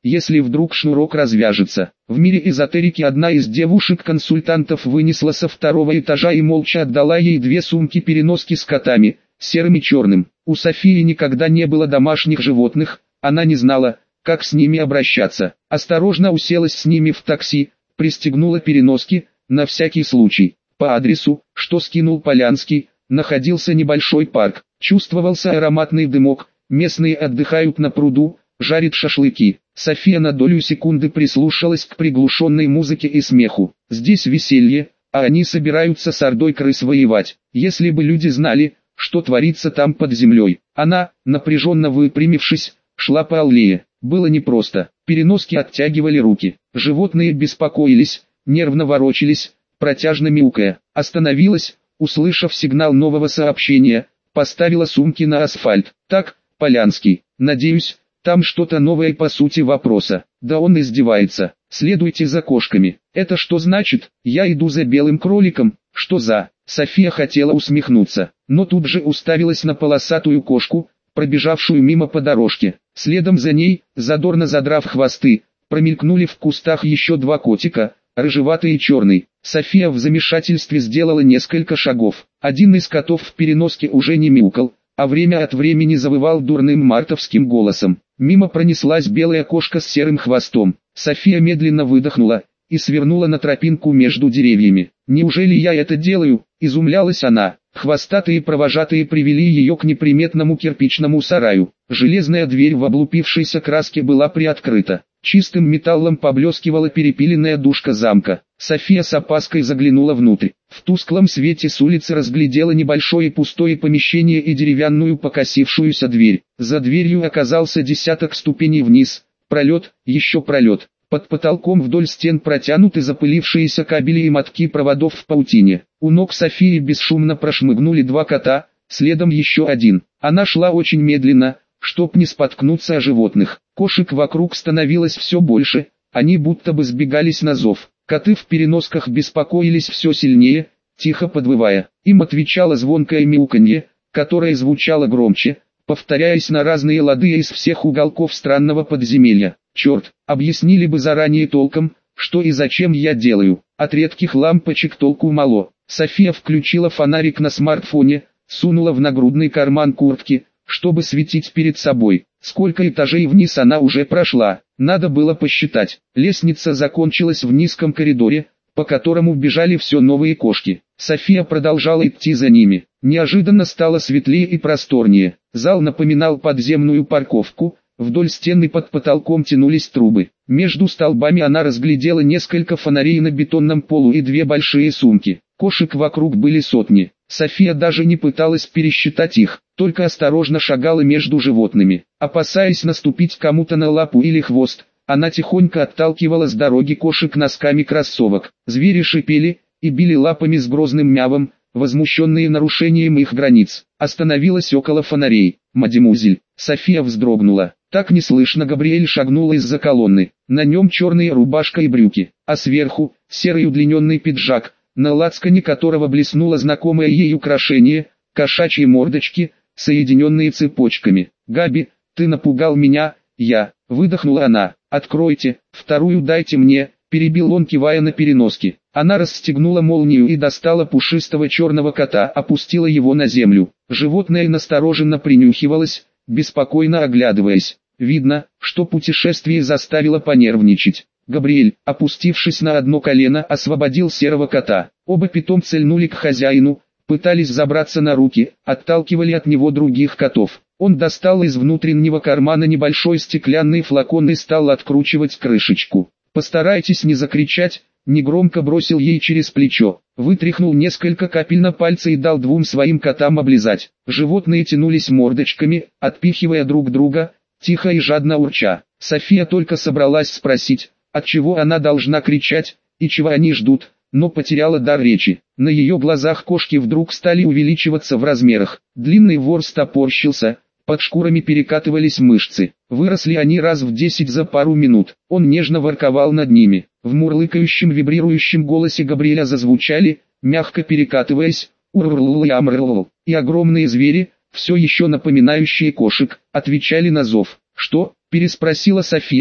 если вдруг шнурок развяжется. В мире эзотерики одна из девушек-консультантов вынесла со второго этажа и молча отдала ей две сумки-переноски с котами, серым и черным. У Софии никогда не было домашних животных, она не знала, как с ними обращаться. Осторожно уселась с ними в такси, пристегнула переноски, на всякий случай. По адресу, что скинул Полянский, находился небольшой парк. Чувствовался ароматный дымок, местные отдыхают на пруду, жарят шашлыки. София на долю секунды прислушалась к приглушенной музыке и смеху. Здесь веселье, а они собираются с ордой крыс воевать. Если бы люди знали, что творится там под землей. Она, напряженно выпрямившись, шла по аллее. Было непросто. Переноски оттягивали руки. Животные беспокоились, нервно ворочались, протяжно мяукая. Остановилась, услышав сигнал нового сообщения, поставила сумки на асфальт. Так, Полянский, надеюсь, там что-то новое по сути вопроса. Да он издевается. Следуйте за кошками. Это что значит? Я иду за белым кроликом. Что за? София хотела усмехнуться, но тут же уставилась на полосатую кошку, пробежавшую мимо по дорожке. Следом за ней, задорно задрав хвосты, промелькнули в кустах еще два котика, рыжеватый и черный. София в замешательстве сделала несколько шагов. Один из котов в переноске уже не мяукал, а время от времени завывал дурным мартовским голосом. Мимо пронеслась белая кошка с серым хвостом. София медленно выдохнула и свернула на тропинку между деревьями. «Неужели я это делаю?» – изумлялась она. Хвостатые провожатые привели ее к неприметному кирпичному сараю. Железная дверь в облупившейся краске была приоткрыта. Чистым металлом поблескивала перепиленная душка замка. София с опаской заглянула внутрь. В тусклом свете с улицы разглядела небольшое пустое помещение и деревянную покосившуюся дверь. За дверью оказался десяток ступеней вниз, пролет, еще пролет. Под потолком вдоль стен протянуты запылившиеся кабели и мотки проводов в паутине. У ног Софии бесшумно прошмыгнули два кота, следом еще один. Она шла очень медленно, чтоб не споткнуться о животных. Кошек вокруг становилось все больше, они будто бы сбегались на зов. Коты в переносках беспокоились все сильнее, тихо подвывая. Им отвечало звонкое мяуканье, которое звучало громче, повторяясь на разные лады из всех уголков странного подземелья. Черт, объяснили бы заранее толком, что и зачем я делаю. От редких лампочек толку мало. София включила фонарик на смартфоне, сунула в нагрудный карман куртки, чтобы светить перед собой. Сколько этажей вниз она уже прошла, надо было посчитать. Лестница закончилась в низком коридоре, по которому бежали все новые кошки. София продолжала идти за ними. Неожиданно стало светлее и просторнее. Зал напоминал подземную парковку. Вдоль стены под потолком тянулись трубы. Между столбами она разглядела несколько фонарей на бетонном полу и две большие сумки. Кошек вокруг были сотни. София даже не пыталась пересчитать их, только осторожно шагала между животными. Опасаясь наступить кому-то на лапу или хвост, она тихонько отталкивала с дороги кошек носками кроссовок. Звери шипели и били лапами с грозным мявом, возмущенные нарушением их границ. Остановилась около фонарей. «Мадемуазель!» София вздрогнула. Так неслышно Габриэль шагнул из-за колонны. На нем черная рубашка и брюки, а сверху серый удлиненный пиджак, на лацкане которого блеснуло знакомое ей украшение, кошачьи мордочки, соединенные цепочками. «Габи, ты напугал меня, я!» — выдохнула она. «Откройте, вторую дайте мне!» — перебил он, кивая на переноски. Она расстегнула молнию и достала пушистого черного кота, опустила его на землю. Животное настороженно принюхивалось, беспокойно оглядываясь. Видно, что путешествие заставило понервничать. Габриэль, опустившись на одно колено, освободил серого кота. Оба питомца льнули к хозяину, пытались забраться на руки, отталкивали от него других котов. Он достал из внутреннего кармана небольшой стеклянный флакон и стал откручивать крышечку. «Постарайтесь не закричать», — негромко бросил ей через плечо. Вытряхнул несколько капель на пальцы и дал двум своим котам облизать. Животные тянулись мордочками, отпихивая друг друга, тихо и жадно урча. София только собралась спросить, отчего она должна кричать, и чего они ждут, но потеряла дар речи. На ее глазах кошки вдруг стали увеличиваться в размерах. Длинный ворс топорщился, под шкурами перекатывались мышцы. Выросли они раз в десять за пару минут. Он нежно ворковал над ними. В мурлыкающем вибрирующем голосе Габриэля зазвучали, мягко перекатываясь, урлул и амрлул. И огромные звери, все еще напоминающие кошек, отвечали на зов. «Что?» – переспросила София,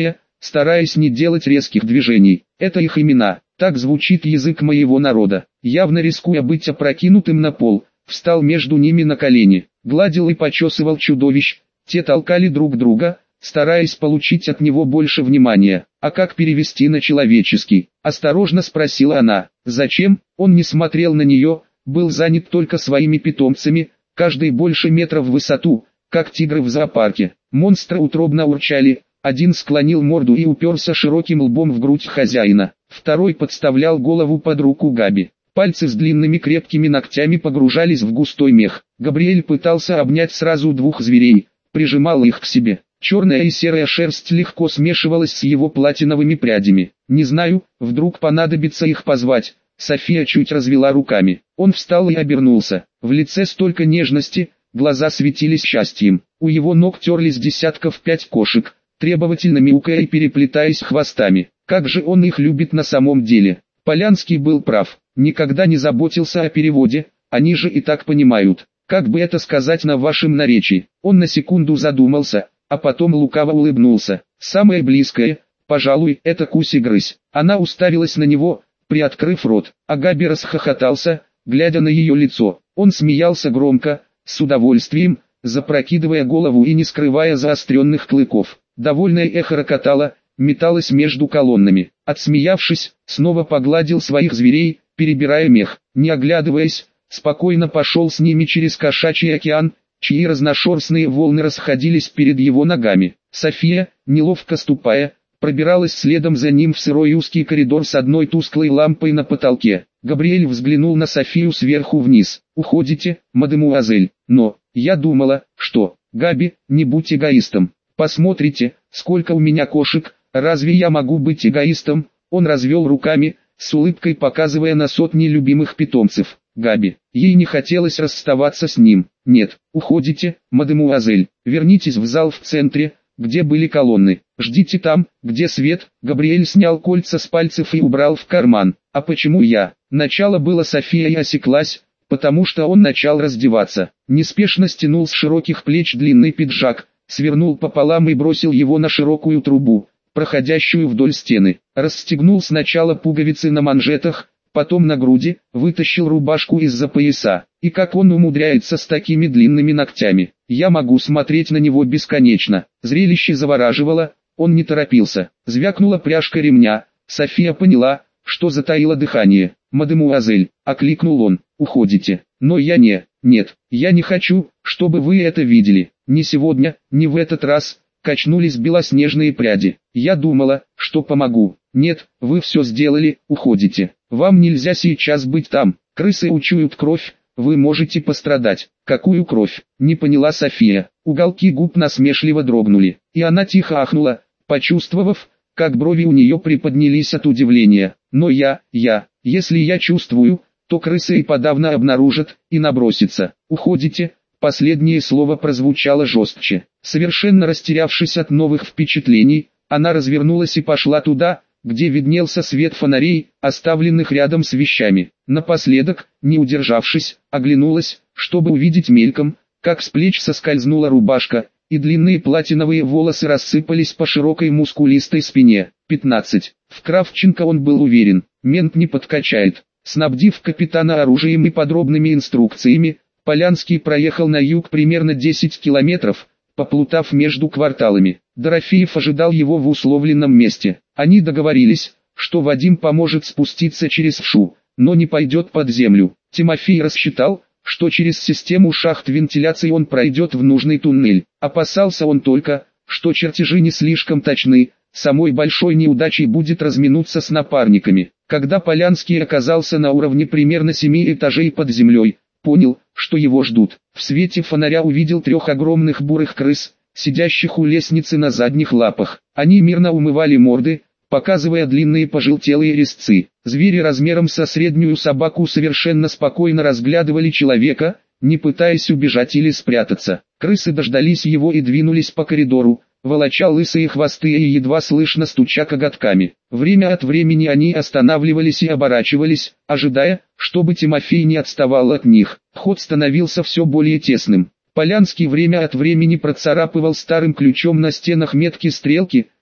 стараясь не делать резких движений. Это их имена, так звучит язык моего народа. Явно рискуя быть опрокинутым на пол, встал между ними на колени, гладил и почесывал чудовищ, те толкали друг друга, стараясь получить от него больше внимания. А как перевести на человеческий? Осторожно спросила она. Зачем? Он не смотрел на нее, был занят только своими питомцами, каждый больше метра в высоту, как тигры в зоопарке. Монстры утробно урчали, один склонил морду и уперся широким лбом в грудь хозяина, второй подставлял голову под руку Габи. Пальцы с длинными крепкими ногтями погружались в густой мех. Габриэль пытался обнять сразу двух зверей, прижимал их к себе. Черная и серая шерсть легко смешивалась с его платиновыми прядями. «Не знаю, вдруг понадобится их позвать». София чуть развела руками. Он встал и обернулся. В лице столько нежности, глаза светились счастьем. У его ног терлись десятков пять кошек, требовательно мяукая и переплетаясь хвостами. Как же он их любит на самом деле. Полянский был прав. Никогда не заботился о переводе, они же и так понимают. Как бы это сказать на вашем наречии? Он на секунду задумался, а потом лукаво улыбнулся. Самое близкое, пожалуй, это кусь-и-грызь. Она уставилась на него, приоткрыв рот, а Габи расхохотался, глядя на ее лицо. Он смеялся громко, с удовольствием, запрокидывая голову и не скрывая заостренных клыков. Довольное эхо рокотало, металось между колоннами. Отсмеявшись, снова погладил своих зверей, перебирая мех. Не оглядываясь, спокойно пошел с ними через кошачий океан, чьи разношерстные волны расходились перед его ногами. София, неловко ступая, пробиралась следом за ним в сырой узкий коридор с одной тусклой лампой на потолке. Габриэль взглянул на Софию сверху вниз. «Уходите, мадемуазель, но, я думала, что, Габи, не будь эгоистом. Посмотрите, сколько у меня кошек, разве я могу быть эгоистом?» Он развел руками, с улыбкой показывая на сотни любимых питомцев. Габи, ей не хотелось расставаться с ним. «Нет, уходите, мадемуазель, вернитесь в зал в центре, где были колонны. Ждите там, где свет». Габриэль снял кольца с пальцев и убрал в карман. «А почему я?» Начало было София и осеклась, потому что он начал раздеваться. Неспешно стянул с широких плеч длинный пиджак, свернул пополам и бросил его на широкую трубу, проходящую вдоль стены. Расстегнул сначала пуговицы на манжетах, потом на груди, вытащил рубашку из-за пояса. И как он умудряется с такими длинными ногтями? Я могу смотреть на него бесконечно. Зрелище завораживало, он не торопился. Звякнула пряжка ремня. София поняла, что затаила дыхание. «Мадемуазель», — окликнул он, — «уходите». «Но я не, нет, я не хочу, чтобы вы это видели. Не сегодня, не в этот раз». Качнулись белоснежные пряди. «Я думала, что помогу». «Нет, вы все сделали, уходите. Вам нельзя сейчас быть там. Крысы учуют кровь, вы можете пострадать». «Какую кровь?» — не поняла София. Уголки губ насмешливо дрогнули, и она тихо ахнула, почувствовав, как брови у нее приподнялись от удивления. «Но я, я, если я чувствую, то крысы и подавно обнаружат, и набросятся. Уходите». Последнее слово прозвучало жестче. Совершенно растерявшись от новых впечатлений, она развернулась и пошла туда, где виднелся свет фонарей, оставленных рядом с вещами. Напоследок, не удержавшись, оглянулась, чтобы увидеть мельком, как с плеч соскользнула рубашка, и длинные платиновые волосы рассыпались по широкой мускулистой спине. пятнадцать. В Кравченко он был уверен, мент не подкачает. Снабдив капитана оружием и подробными инструкциями, Полянский проехал на юг примерно десять километров, поплутав между кварталами. Дорофеев ожидал его в условленном месте. Они договорились, что Вадим поможет спуститься через Вшу, но не пойдет под землю. Тимофей рассчитал, что через систему шахт вентиляции он пройдет в нужный туннель. Опасался он только, что чертежи не слишком точны, самой большой неудачей будет разминуться с напарниками. Когда Полянский оказался на уровне примерно семи этажей под землей, понял, что его ждут. В свете фонаря увидел трех огромных бурых крыс, сидящих у лестницы на задних лапах. Они мирно умывали морды, показывая длинные пожелтелые резцы. Звери размером со среднюю собаку совершенно спокойно разглядывали человека, не пытаясь убежать или спрятаться. Крысы дождались его и двинулись по коридору, волоча лысые хвосты и едва слышно стуча коготками. Время от времени они останавливались и оборачивались, ожидая, чтобы Тимофей не отставал от них. Ход становился все более тесным. Полянский время от времени процарапывал старым ключом на стенах метки стрелки,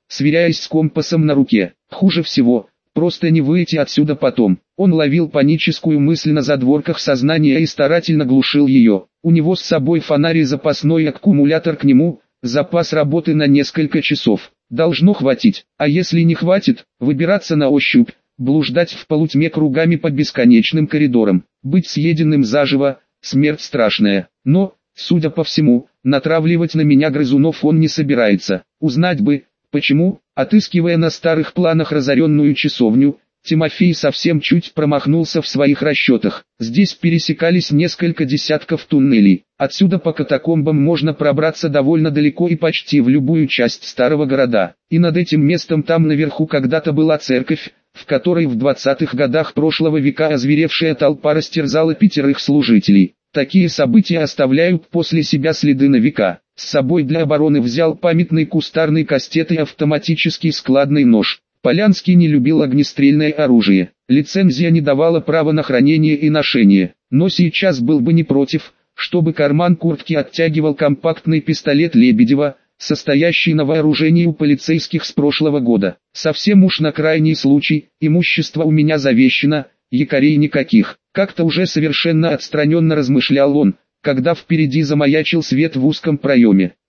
сверяясь с компасом на руке. Хуже всего, просто не выйти отсюда потом. Он ловил паническую мысль на задворках сознания и старательно глушил ее. У него с собой фонарь и запасной аккумулятор к нему, запас работы на несколько часов. Должно хватить, а если не хватит, выбираться на ощупь, блуждать в полутьме кругами по бесконечным коридорам, быть съеденным заживо, смерть страшная. Но, судя по всему, натравливать на меня грызунов он не собирается. Узнать бы, почему, отыскивая на старых планах разоренную часовню, Тимофей совсем чуть промахнулся в своих расчетах. Здесь пересекались несколько десятков туннелей. Отсюда по катакомбам можно пробраться довольно далеко и почти в любую часть старого города. И над этим местом там наверху когда-то была церковь, в которой в двадцатых годах прошлого века озверевшая толпа растерзала пятерых служителей. Такие события оставляют после себя следы на века. С собой для обороны взял памятный кустарный кастет и автоматический складный нож. Полянский не любил огнестрельное оружие. Лицензия не давала права на хранение и ношение. Но сейчас был бы не против, чтобы карман куртки оттягивал компактный пистолет Лебедева, состоящий на вооружении у полицейских с прошлого года. Совсем уж на крайний случай, имущество у меня завещено, якорей никаких. Как-то уже совершенно отстраненно размышлял он, когда впереди замаячил свет в узком проеме.